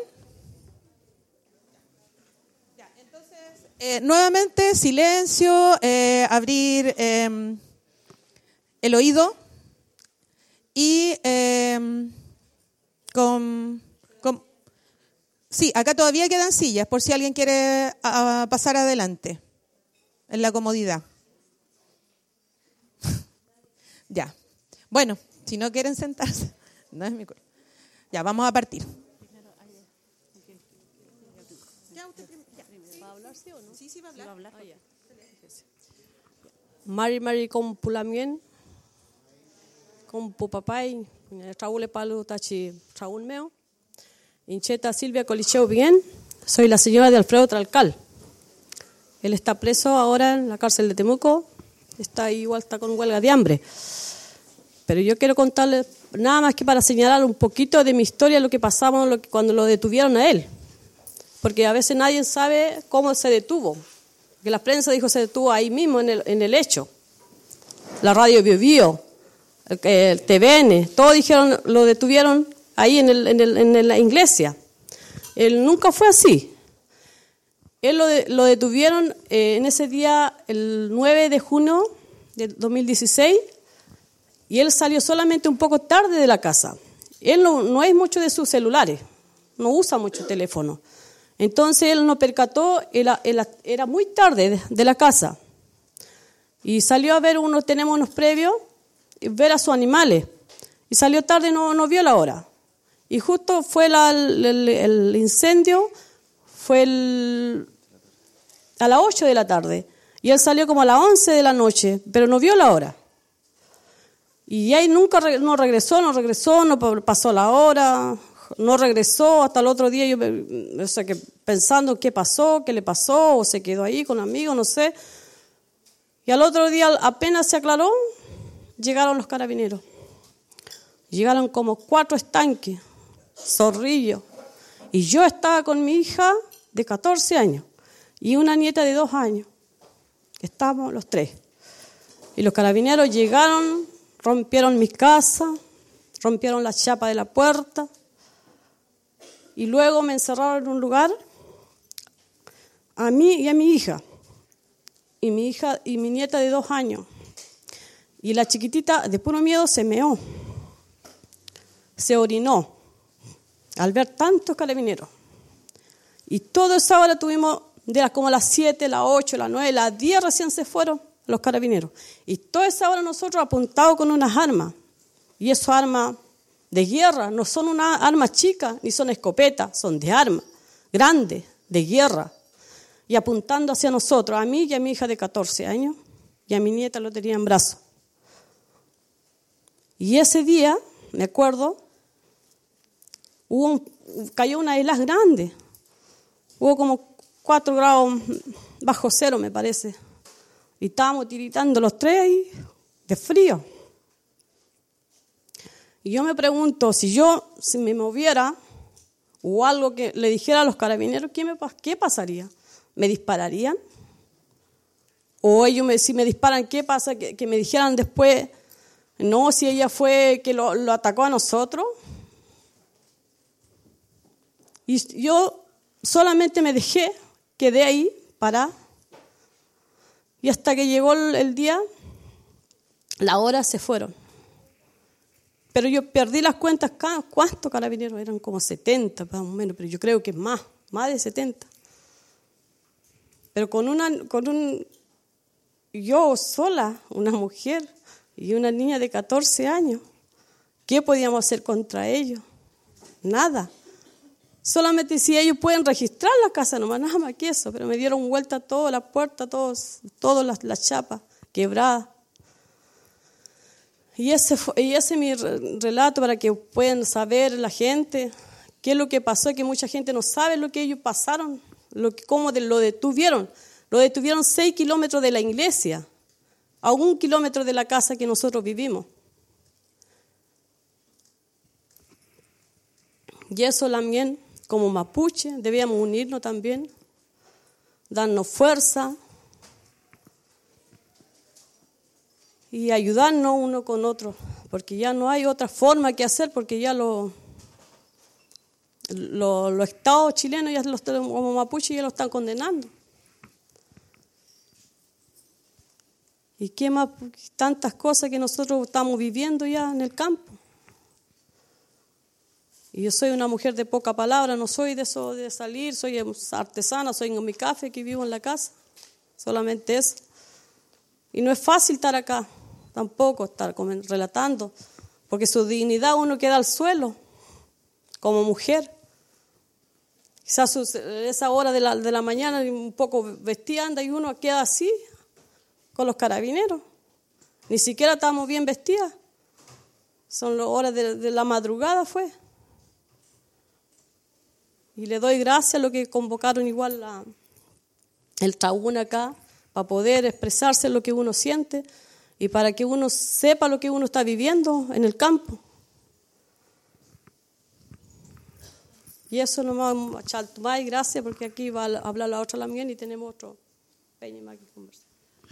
Ya, entonces, eh, nuevamente, silencio, eh, abrir eh, el oído. Y eh, con, con... Sí, acá todavía quedan sillas, por si alguien quiere a, a pasar adelante, en la comodidad. Ya. Bueno, si no quieren sentarse, no es mi culpa. Ya, vamos a partir. Ya, usted primero. ¿Va a hablar, sí o no? Sí, sí va a hablar. Sí, va a hablar. Ah, ya. Mari Mari con Pulamien. Con Pupapai, Raúl Palo Tachi, Raúl Meo, Incheta Silvia Colicheo bien, soy la señora de Alfredo Tralcal. Él está preso ahora en la cárcel de Temuco, está igual, está con huelga de hambre. Pero yo quiero contarles, nada más que para señalar un poquito de mi historia, lo que pasaba lo que, cuando lo detuvieron a él. Porque a veces nadie sabe cómo se detuvo. Que la prensa dijo se detuvo ahí mismo en el, en el hecho. La radio Bio Bio, el T V N, todos dijeron, lo detuvieron ahí en, el, en, el, en la iglesia. Él nunca fue así. Él lo, de, lo detuvieron eh, en ese día, el nueve de junio del dos mil dieciséis, y él salió solamente un poco tarde de la casa. Él no, no es mucho de sus celulares, no usa mucho teléfono. Entonces él no percató, era, era, era muy tarde de, de la casa. Y salió a ver, uno tenemos unos previos, y ver a sus animales. Y salió tarde y no, no vio la hora. Y justo fue la, el, el incendio, fue el, a las ocho de la tarde. Y él salió como a las once de la noche, pero no vio la hora. Y ahí nunca re, no regresó, no regresó, no pasó la hora, no regresó hasta el otro día. Yo, o sea, que pensando qué pasó, qué le pasó, o se quedó ahí con amigos, no sé. Y al otro día, apenas se aclaró, llegaron los carabineros. Llegaron como cuatro estanques, zorrillos. Y yo estaba con mi hija de catorce años y una nieta de dos años. Estábamos los tres. Y los carabineros llegaron, rompieron mi casa, rompieron la chapa de la puerta y luego me encerraron en un lugar a mí y a mi hija. Y mi hija y mi nieta de dos años. Y la chiquitita, de puro miedo, se meó. Se orinó al ver tantos carabineros. Y toda esa hora tuvimos, de las como las siete, las ocho, las nueve, las diez recién se fueron los carabineros. Y toda esa hora nosotros apuntados con unas armas. Y esas armas de guerra no son unas armas chicas, ni son escopetas, son de armas grandes, de guerra. Y apuntando hacia nosotros, a mí y a mi hija de catorce años, y a mi nieta lo tenía en brazos. Y ese día, me acuerdo, hubo un, cayó una helada grande. Hubo como cuatro grados bajo cero, me parece. Y estábamos tiritando los tres ahí de frío. Y yo me pregunto, si yo si me moviera o algo que le dijera a los carabineros, ¿qué, me, qué pasaría? ¿Me dispararían? O ellos, me, si me disparan, ¿qué pasa? Que, que me dijeran después, no, si ella fue que lo, lo atacó a nosotros. Y yo solamente me dejé, quedé ahí, parada. Y hasta que llegó el, el día, las horas se fueron. Pero yo perdí las cuentas, ¿cuántos carabineros? Eran como setenta, más o menos, pero yo creo que es más, más de setenta. Pero con una, con un, yo sola, una mujer y una niña de catorce años, ¿qué podíamos hacer contra ellos? Nada. Solamente si ellos pueden registrar la casa, nomás, nada más que eso. Pero me dieron vuelta todas las puertas, todos, todas las, las chapas quebradas. Y ese, fue, y ese es mi relato para que puedan saber la gente qué es lo que pasó, que mucha gente no sabe lo que ellos pasaron, lo que, cómo de, lo detuvieron. Lo detuvieron seis kilómetros de la iglesia, a un kilómetro de la casa que nosotros vivimos. Y eso también, como mapuche, debíamos unirnos también, darnos fuerza y ayudarnos uno con otro, porque ya no hay otra forma que hacer, porque ya los lo, lo estados chilenos, ya los, como mapuche, ya lo están condenando. Y qué más, tantas cosas que nosotros estamos viviendo ya en el campo. Y yo soy una mujer de poca palabra, no soy de eso de salir, soy artesana, soy en mi café que vivo en la casa, solamente eso. Y no es fácil estar acá, tampoco estar relatando, porque su dignidad uno queda al suelo, como mujer. Quizás esa hora de la, de la mañana un poco vestida anda y uno queda así, con los carabineros. Ni siquiera estamos bien vestidas. Son las horas de, de la madrugada fue. Y le doy gracias a lo que convocaron igual la, el Trabún acá, para poder expresarse lo que uno siente y para que uno sepa lo que uno está viviendo en el campo. Y eso nomás, Chaltumay, gracias, porque aquí va a hablar la otra también y tenemos otro peña más que conversar.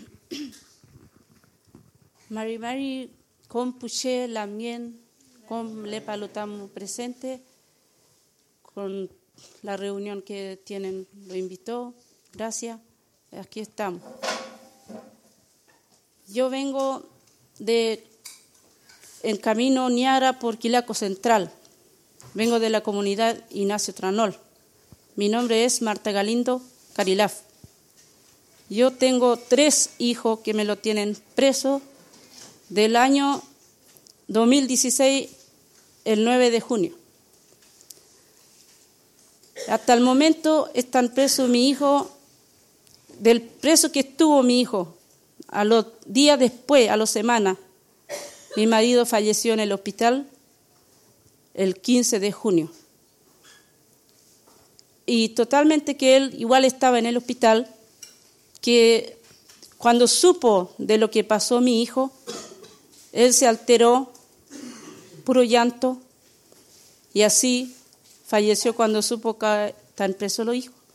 Mari Mari, con Puché, Lamien, con Le Palotamo presente, con la reunión que tienen, lo invitó, gracias, aquí estamos. Yo vengo de en camino Niara por Quilaco Central. Vengo de la comunidad Ignacio Tranol. Mi nombre es Marta Galindo Carilaf. Yo tengo tres hijos que me lo tienen preso del año dos mil dieciséis, el nueve de junio. Hasta el momento están presos mi hijo, del preso que estuvo mi hijo, a los días después, a las semanas, mi marido falleció en el hospital el quince de junio. Y totalmente que él igual estaba en el hospital, que cuando supo de lo que pasó mi hijo, él se alteró, puro llanto, y así falleció cuando supo que están presos los hijos.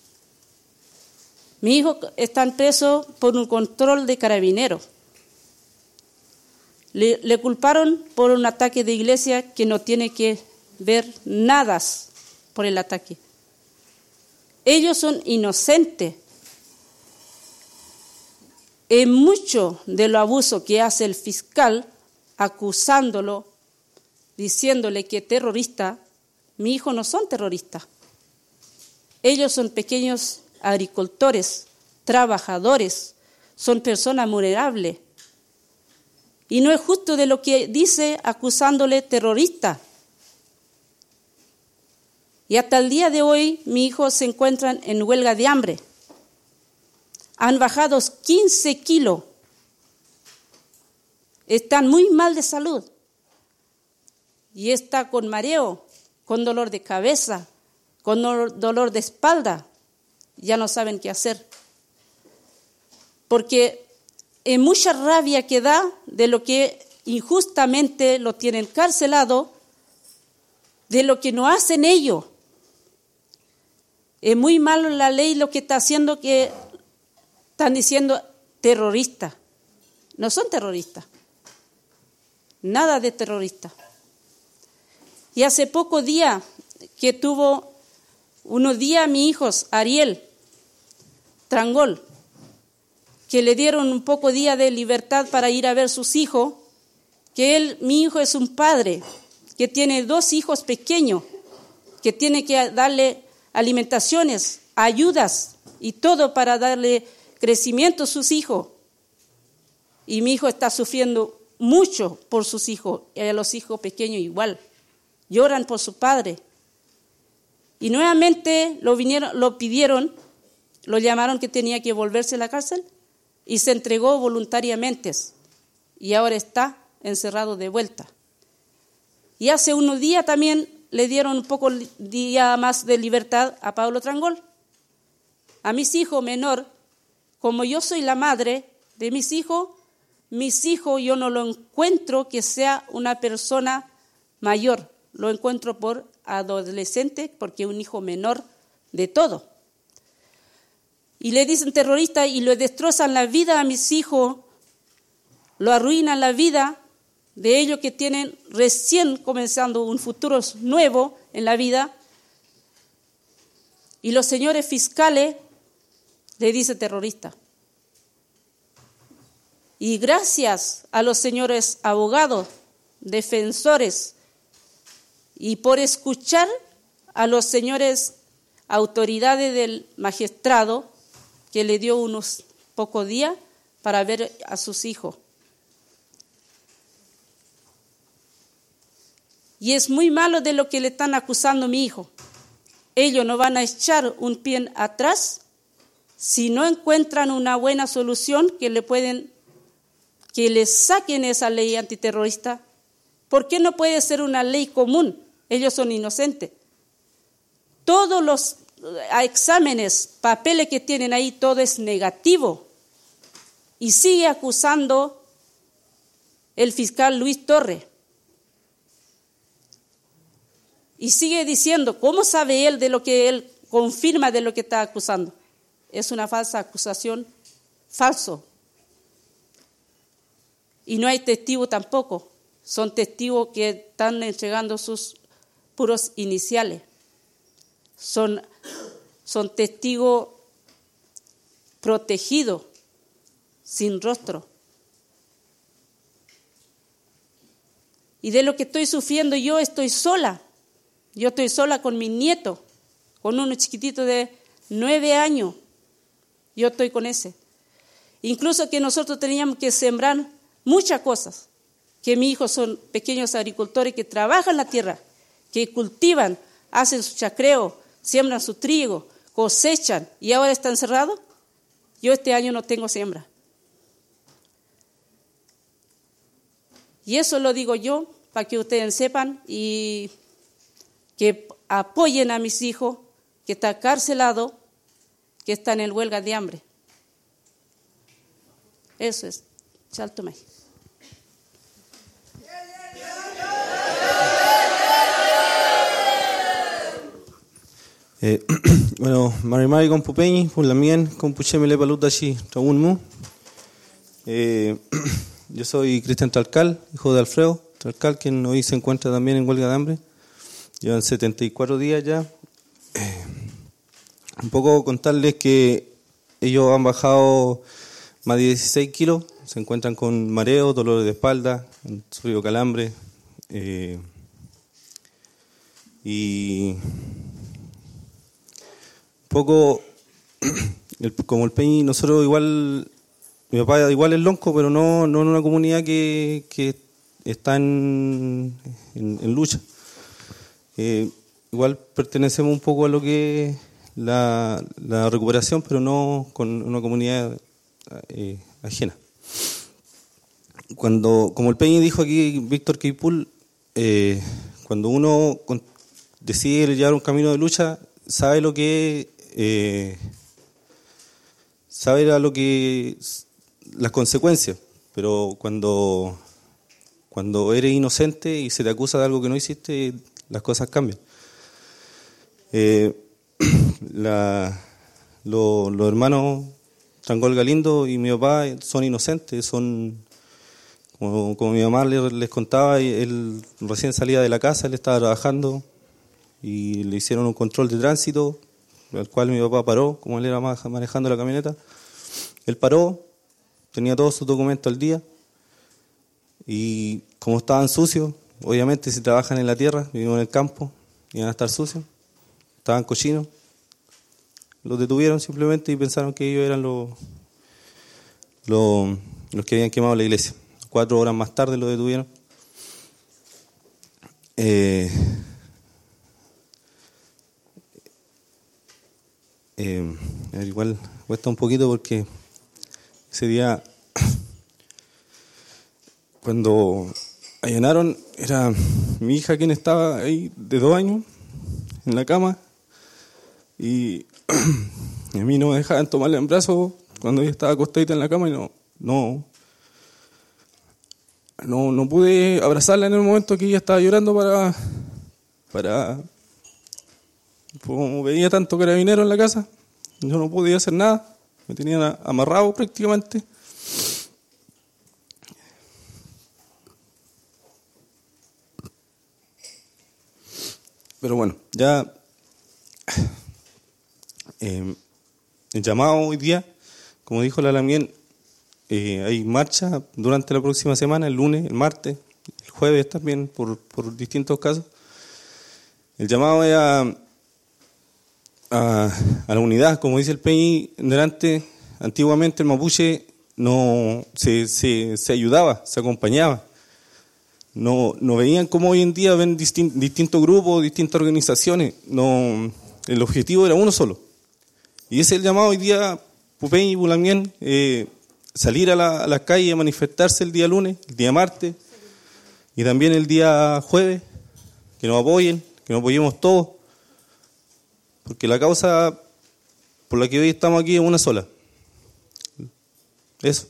Mi hijo está preso por un control de carabineros. Le, le culparon por un ataque de iglesia que no tiene que ver nada por el ataque. Ellos son inocentes. En mucho de lo abuso que hace el fiscal, acusándolo, diciéndole que es terrorista, mi hijo no son terroristas. Ellos son pequeños agricultores, trabajadores, son personas vulnerables. Y no es justo de lo que dice acusándole terrorista. Y hasta el día de hoy, mi hijo se encuentran en huelga de hambre. Han bajado quince kilos. Están muy mal de salud. Y está con mareo, con dolor de cabeza, con dolor de espalda. Ya no saben qué hacer. Porque es mucha rabia que da de lo que injustamente lo tienen encarcelado, de lo que no hacen ellos. Es muy malo la ley lo que está haciendo, que están diciendo terroristas. No son terroristas. Nada de terroristas. Y hace poco día que tuvo unos días mi hijo, Ariel Trangol, que le dieron un poco día de libertad para ir a ver sus hijos, que él, mi hijo es un padre que tiene dos hijos pequeños, que tiene que darle alimentaciones, ayudas y todo para darle crecimiento a sus hijos. Y mi hijo está sufriendo mucho por sus hijos, y a los hijos pequeños igual. Lloran por su padre. Y nuevamente lo, vinieron, lo pidieron, lo llamaron que tenía que volverse a la cárcel y se entregó voluntariamente. Y ahora está encerrado de vuelta. Y hace unos días también le dieron un poco día más de libertad a Pablo Trangol. A mis hijos menor, como yo soy la madre de mis hijos, mis hijos yo no lo encuentro que sea una persona mayor. Lo encuentro por adolescente, porque es un hijo menor de todo. Y le dicen terrorista y le destrozan la vida a mis hijos, lo arruinan la vida de ellos que tienen recién comenzando un futuro nuevo en la vida. Y los señores fiscales le dicen terrorista. Y gracias a los señores abogados, defensores, y por escuchar a los señores autoridades del magistrado, que le dio unos pocos días para ver a sus hijos. Y es muy malo de lo que le están acusando a mi hijo. Ellos no van a echar un pie atrás si no encuentran una buena solución que le pueden, que les saquen esa ley antiterrorista. ¿Por qué no puede ser una ley común? Ellos son inocentes. Todos los exámenes, papeles que tienen ahí, todo es negativo. Y sigue acusando el fiscal Luis Torres. Y sigue diciendo, ¿cómo sabe él de lo que él confirma de lo que está acusando? Es una falsa acusación, falso. Y no hay testigo tampoco. Son testigos que están entregando sus puros iniciales. Son, son testigos protegidos, sin rostro. Y de lo que estoy sufriendo yo estoy sola. Yo estoy sola con mi nieto, con uno chiquitito de nueve años. Yo estoy con ese. Incluso que nosotros teníamos que sembrar muchas cosas. Que mis hijos son pequeños agricultores que trabajan la tierra, que cultivan, hacen su chacreo, siembran su trigo, cosechan y ahora están cerrados. Yo este año no tengo siembra. Y eso lo digo yo para que ustedes sepan y que apoyen a mis hijos que están carcelados, que están en huelga de hambre. Eso es. Chaltumay. Eh, bueno, Marimari con Pupeñi, Pulamien, con Puchemele Palutachi, Raúl Mu. Eh, yo soy Cristian Tralcal, hijo de Alfredo Tralcal, quien hoy se encuentra también en huelga de hambre. Llevan setenta y cuatro días ya. Eh, un poco contarles que ellos han bajado más de dieciséis kilos, se encuentran con mareos, dolores de espalda, han sufrido calambre. Eh, y un poco, el, como el Peñi, nosotros igual, mi papá igual es lonco, pero no, no en una comunidad que, que está en, en, en lucha. Eh, igual pertenecemos un poco a lo que es la, la recuperación, pero no con una comunidad eh, ajena. Cuando, como el Peñi dijo aquí, Víctor Keipul, eh, cuando uno con, decide llevar un camino de lucha, sabe lo que eh, sabe lo que las consecuencias, pero cuando cuando eres inocente y se te acusa de algo que no hiciste, las cosas cambian. Eh, la, lo, los hermanos Trangol Galindo y mi papá son inocentes, son como, como mi mamá les, les contaba, él recién salía de la casa, él estaba trabajando y le hicieron un control de tránsito, al cual mi papá paró, como él era manejando la camioneta. Él paró, tenía todos sus documentos al día y como estaban sucios, obviamente si trabajan en la tierra, vivimos en el campo, iban a estar sucios, estaban cochinos, los detuvieron simplemente y pensaron que ellos eran los, los, los que habían quemado la iglesia. Cuatro horas más tarde los detuvieron. Eh, eh, a ver, igual cuesta un poquito porque ese día, cuando allanaron, era mi hija quien estaba ahí de dos años en la cama y a mí no me dejaban tomarla en brazos cuando ella estaba acostadita en la cama y no no no no pude abrazarla en el momento que ella estaba llorando para para como veía tanto carabinero en la casa, yo no podía hacer nada, me tenían amarrado prácticamente. Pero bueno, ya eh, el llamado hoy día, como dijo la Lamien, eh, hay marcha durante la próxima semana, el lunes, el martes, el jueves también, por, por distintos casos. El llamado es a, a, a la unidad, como dice el Peñi delante, antiguamente el mapuche no se, se, se ayudaba, se acompañaba. No, no veían como hoy en día ven distin, distintos grupos, distintas organizaciones. No, el objetivo era uno solo. Y ese es el llamado hoy día, Pupeñi y Pulamien, eh, salir a la, a la calle a manifestarse el día lunes, el día martes y también el día jueves, que nos apoyen, que nos apoyemos todos, porque la causa por la que hoy estamos aquí es una sola. Eso.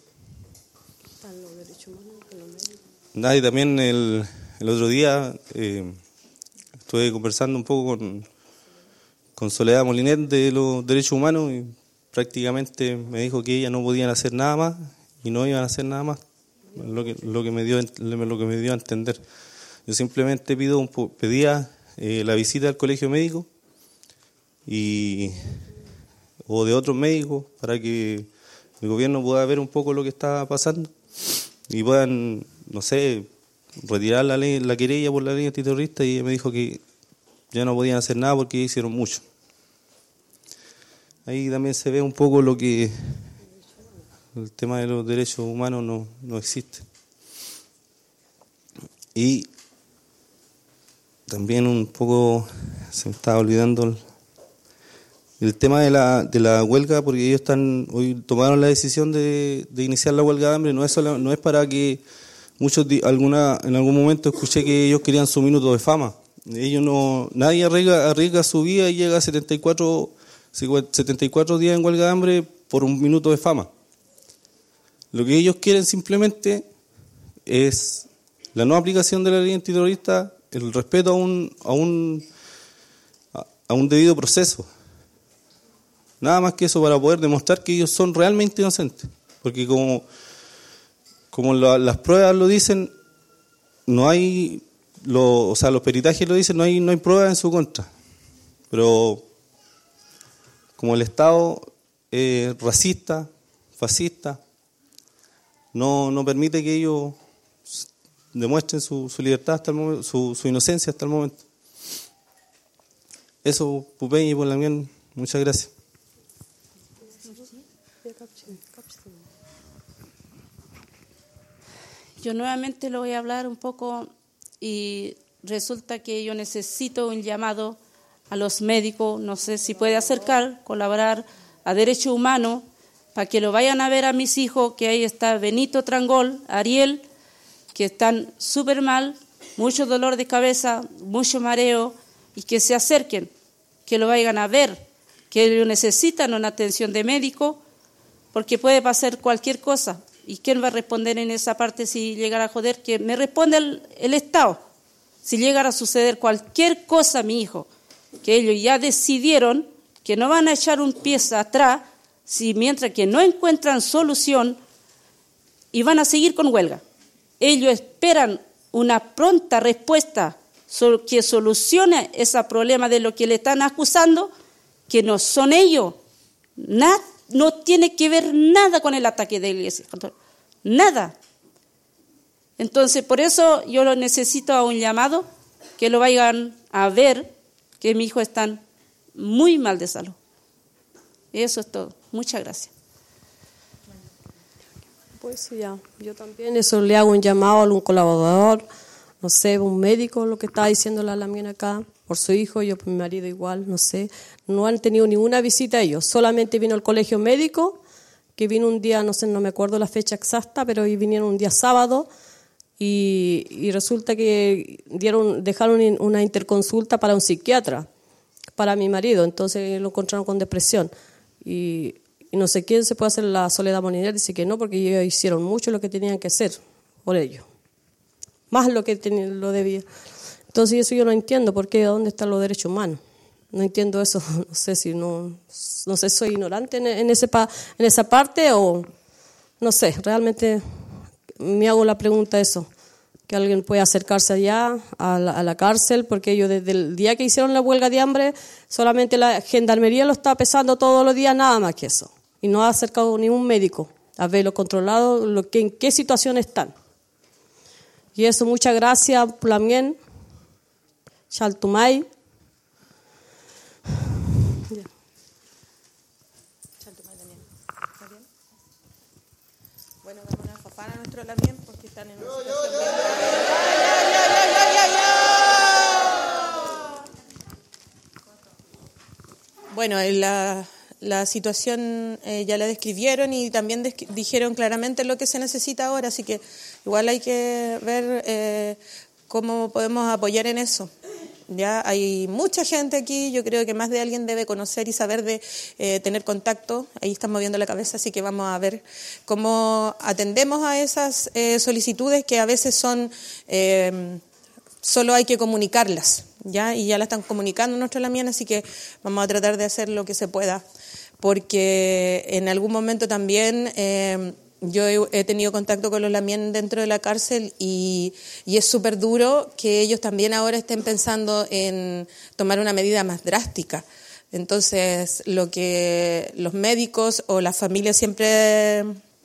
Nada, y también el, el otro día eh, estuve conversando un poco con, con Soledad Molinet de los derechos humanos y prácticamente me dijo que ellas no podían hacer nada más y no iban a hacer nada más, lo que, lo que, me, dio, lo que me dio a entender. Yo simplemente pido un, pedía eh, la visita al colegio médico y, o de otros médicos para que el gobierno pueda ver un poco lo que está pasando y puedan, no sé, retirar la, ley, la querella por la ley antiterrorista y ella me dijo que ya no podían hacer nada porque hicieron mucho. Ahí también se ve un poco lo que el tema de los derechos humanos no, no existe. Y también un poco se me estaba olvidando el, el tema de la, de la huelga, porque ellos están hoy tomaron la decisión de, de iniciar la huelga de hambre. No es solo, no es para que muchos alguna en algún momento escuché que ellos querían su minuto de fama. Ellos no, nadie arriesga, arriesga su vida y llega a setenta y cuatro días en huelga de hambre por un minuto de fama. Lo que ellos quieren simplemente es la no aplicación de la ley antiterrorista, el respeto a un a un a un debido proceso. Nada más que eso, para poder demostrar que ellos son realmente inocentes, porque como como la, las pruebas lo dicen, no hay lo, o sea, los peritajes lo dicen, no hay no hay pruebas en su contra. Pero como el Estado eh, racista, fascista, no no permite que ellos demuestren su, su libertad hasta el momento, su, su inocencia hasta el momento. Eso, Pupeñi, por la mía, muchas gracias. Yo nuevamente lo voy a hablar un poco y resulta que yo necesito un llamado a los médicos, no sé si puede acercar, colaborar a Derechos Humanos para que lo vayan a ver a mis hijos, que ahí está Benito Trangol, Ariel, que están súper mal, mucho dolor de cabeza, mucho mareo, y que se acerquen, que lo vayan a ver, que ellos necesitan una atención de médico, porque puede pasar cualquier cosa. ¿Y quién va a responder en esa parte si llegara a joder? Que me responde el, el Estado. Si llegara a suceder cualquier cosa a mi hijo, que ellos ya decidieron que no van a echar un pie atrás, si mientras que no encuentran solución, y van a seguir con huelga. Ellos esperan una pronta respuesta que solucione ese problema de lo que le están acusando, que no son ellos. Nada, no tiene que ver nada con el ataque de la iglesia. Nada. Entonces, por eso yo lo necesito a un llamado, que lo vayan a ver, que mi hijo está muy mal de salud. Eso es todo. Muchas gracias. Pues ya, yo también eso le hago un llamado a algún colaborador, no sé, un médico, lo que está diciendo la Lamien acá, por su hijo, yo por mi marido igual, no sé. No han tenido ninguna visita ellos, solamente vino el colegio médico, que vino un día, no sé, no me acuerdo la fecha exacta, pero vinieron un día sábado y, y resulta que dieron, dejaron una interconsulta para un psiquiatra, para mi marido, entonces lo encontraron con depresión. Y, y no sé quién se puede hacer la Soledad Moliner, dice que no, porque ellos hicieron mucho lo que tenían que hacer por ellos, más lo que tenían, lo debían. Entonces eso yo no entiendo, ¿por qué? ¿Dónde están los derechos humanos? No entiendo eso, no sé si no, no sé, soy ignorante en, en, ese pa, en esa parte o no sé, realmente me hago la pregunta eso, que alguien pueda acercarse allá a la, a la cárcel, porque ellos desde el día que hicieron la huelga de hambre, solamente la gendarmería lo está pesando todos los días, nada más que eso, y no ha acercado ni un médico a verlo controlado, lo que, en qué situación están. Y eso, muchas gracias, Plamien, Chaltumay. Bueno, damos una fafana a nuestro Lamien porque están en una situación bien... Bueno, la, la situación eh, ya la describieron y también des- dijeron claramente lo que se necesita ahora, así que igual hay que ver eh, cómo podemos apoyar en eso. Ya hay mucha gente aquí, yo creo que más de alguien debe conocer y saber de eh, tener contacto. Ahí están moviendo la cabeza, así que vamos a ver cómo atendemos a esas eh, solicitudes que a veces son, eh, solo hay que comunicarlas, ya y ya la están comunicando nuestra Lamien, así que vamos a tratar de hacer lo que se pueda, porque en algún momento también... Eh, Yo he, he tenido contacto con los Lamien dentro de la cárcel y, y es súper duro que ellos también ahora estén pensando en tomar una medida más drástica. Entonces, lo que los médicos o las familias siempre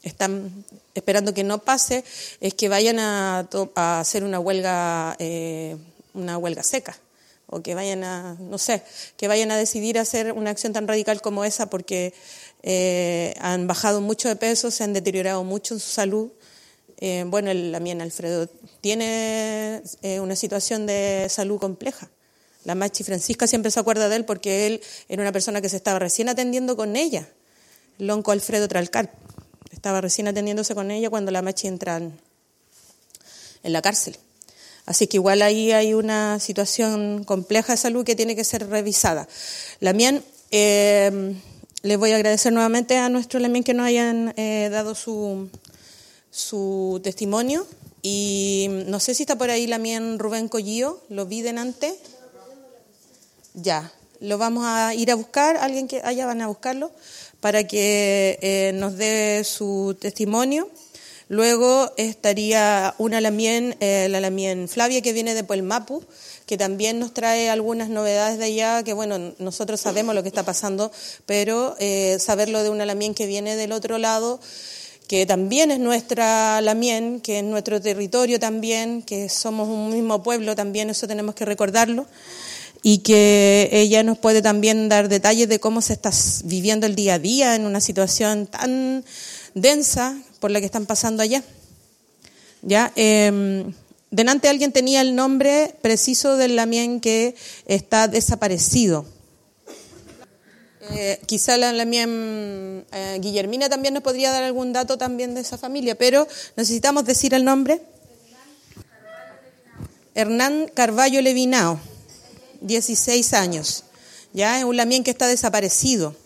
están esperando que no pase es que vayan a, a hacer una huelga, eh, una huelga seca, o que vayan a, no sé, que vayan a decidir hacer una acción tan radical como esa, porque eh, han bajado mucho de peso, se han deteriorado mucho en su salud. Eh, bueno, el, también Alfredo tiene eh, una situación de salud compleja. La Machi Francisca siempre se acuerda de él porque él era una persona que se estaba recién atendiendo con ella, el onco Alfredo Tralcal. Estaba recién atendiéndose con ella cuando la Machi entra en, en la cárcel. Así que igual ahí hay una situación compleja de salud que tiene que ser revisada. Lamien, eh, les voy a agradecer nuevamente a nuestro Lamien que nos hayan eh, dado su, su testimonio. Y no sé si está por ahí Lamien Rubén Collío, lo vi delante. Ya, lo vamos a ir a buscar, alguien que allá van a buscarlo, para que eh, nos dé su testimonio. Luego estaría una Lamien, eh, la Lamien Flavia, que viene de Puelmapu, que también nos trae algunas novedades de allá, que bueno, nosotros sabemos lo que está pasando, pero eh, saberlo de una Lamien que viene del otro lado, que también es nuestra Lamien, que es nuestro territorio también, que somos un mismo pueblo también, eso tenemos que recordarlo. Y que ella nos puede también dar detalles de cómo se está viviendo el día a día en una situación tan densa por la que están pasando allá. Ya, eh, delante alguien tenía el nombre preciso del Lamien que está desaparecido. Eh, quizá la Lamien eh, Guillermina también nos podría dar algún dato también de esa familia, pero necesitamos decir el nombre. Hernán Carballo Levinao. dieciséis años, ya es un Lamien que está desaparecido.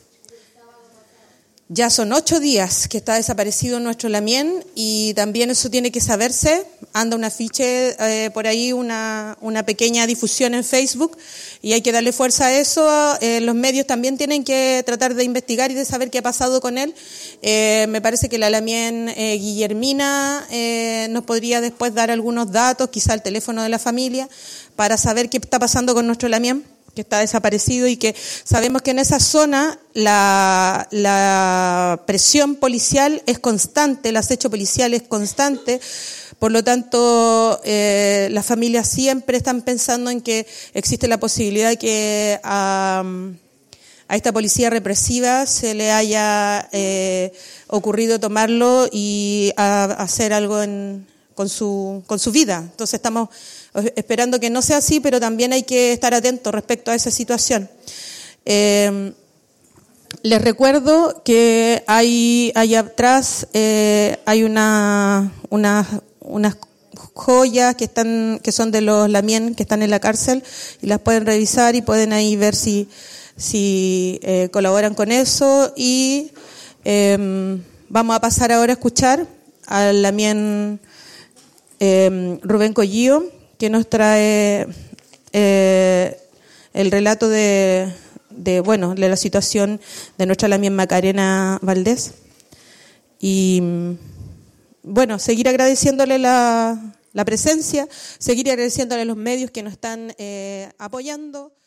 Ya son ocho días que está desaparecido nuestro Lamien y también eso tiene que saberse. Anda un afiche eh, por ahí, una, una pequeña difusión en Facebook y hay que darle fuerza a eso. Eh, los medios también tienen que tratar de investigar y de saber qué ha pasado con él. Eh, me parece que la Lamien eh, Guillermina eh, nos podría después dar algunos datos, quizá el teléfono de la familia, para saber qué está pasando con nuestro Lamien, que está desaparecido y que sabemos que en esa zona la, la presión policial es constante, el acecho policial es constante, por lo tanto eh, las familias siempre están pensando en que existe la posibilidad de que a, a esta policía represiva se le haya eh, ocurrido tomarlo y a, a hacer algo en, con su, con su vida. Entonces estamos esperando que no sea así, pero también hay que estar atentos respecto a esa situación. Eh, les recuerdo que hay allá atrás eh, hay una, una, unas joyas que están que son de los Lamien que están en la cárcel y las pueden revisar y pueden ahí ver si si eh, colaboran con eso y eh, vamos a pasar ahora a escuchar al Lamien eh, Rubén Collío, que nos trae eh, el relato de, de, bueno, de la situación de nuestra Lamien Macarena Valdés. Y, bueno, seguir agradeciéndole la, la presencia, seguir agradeciéndole a los medios que nos están eh, apoyando.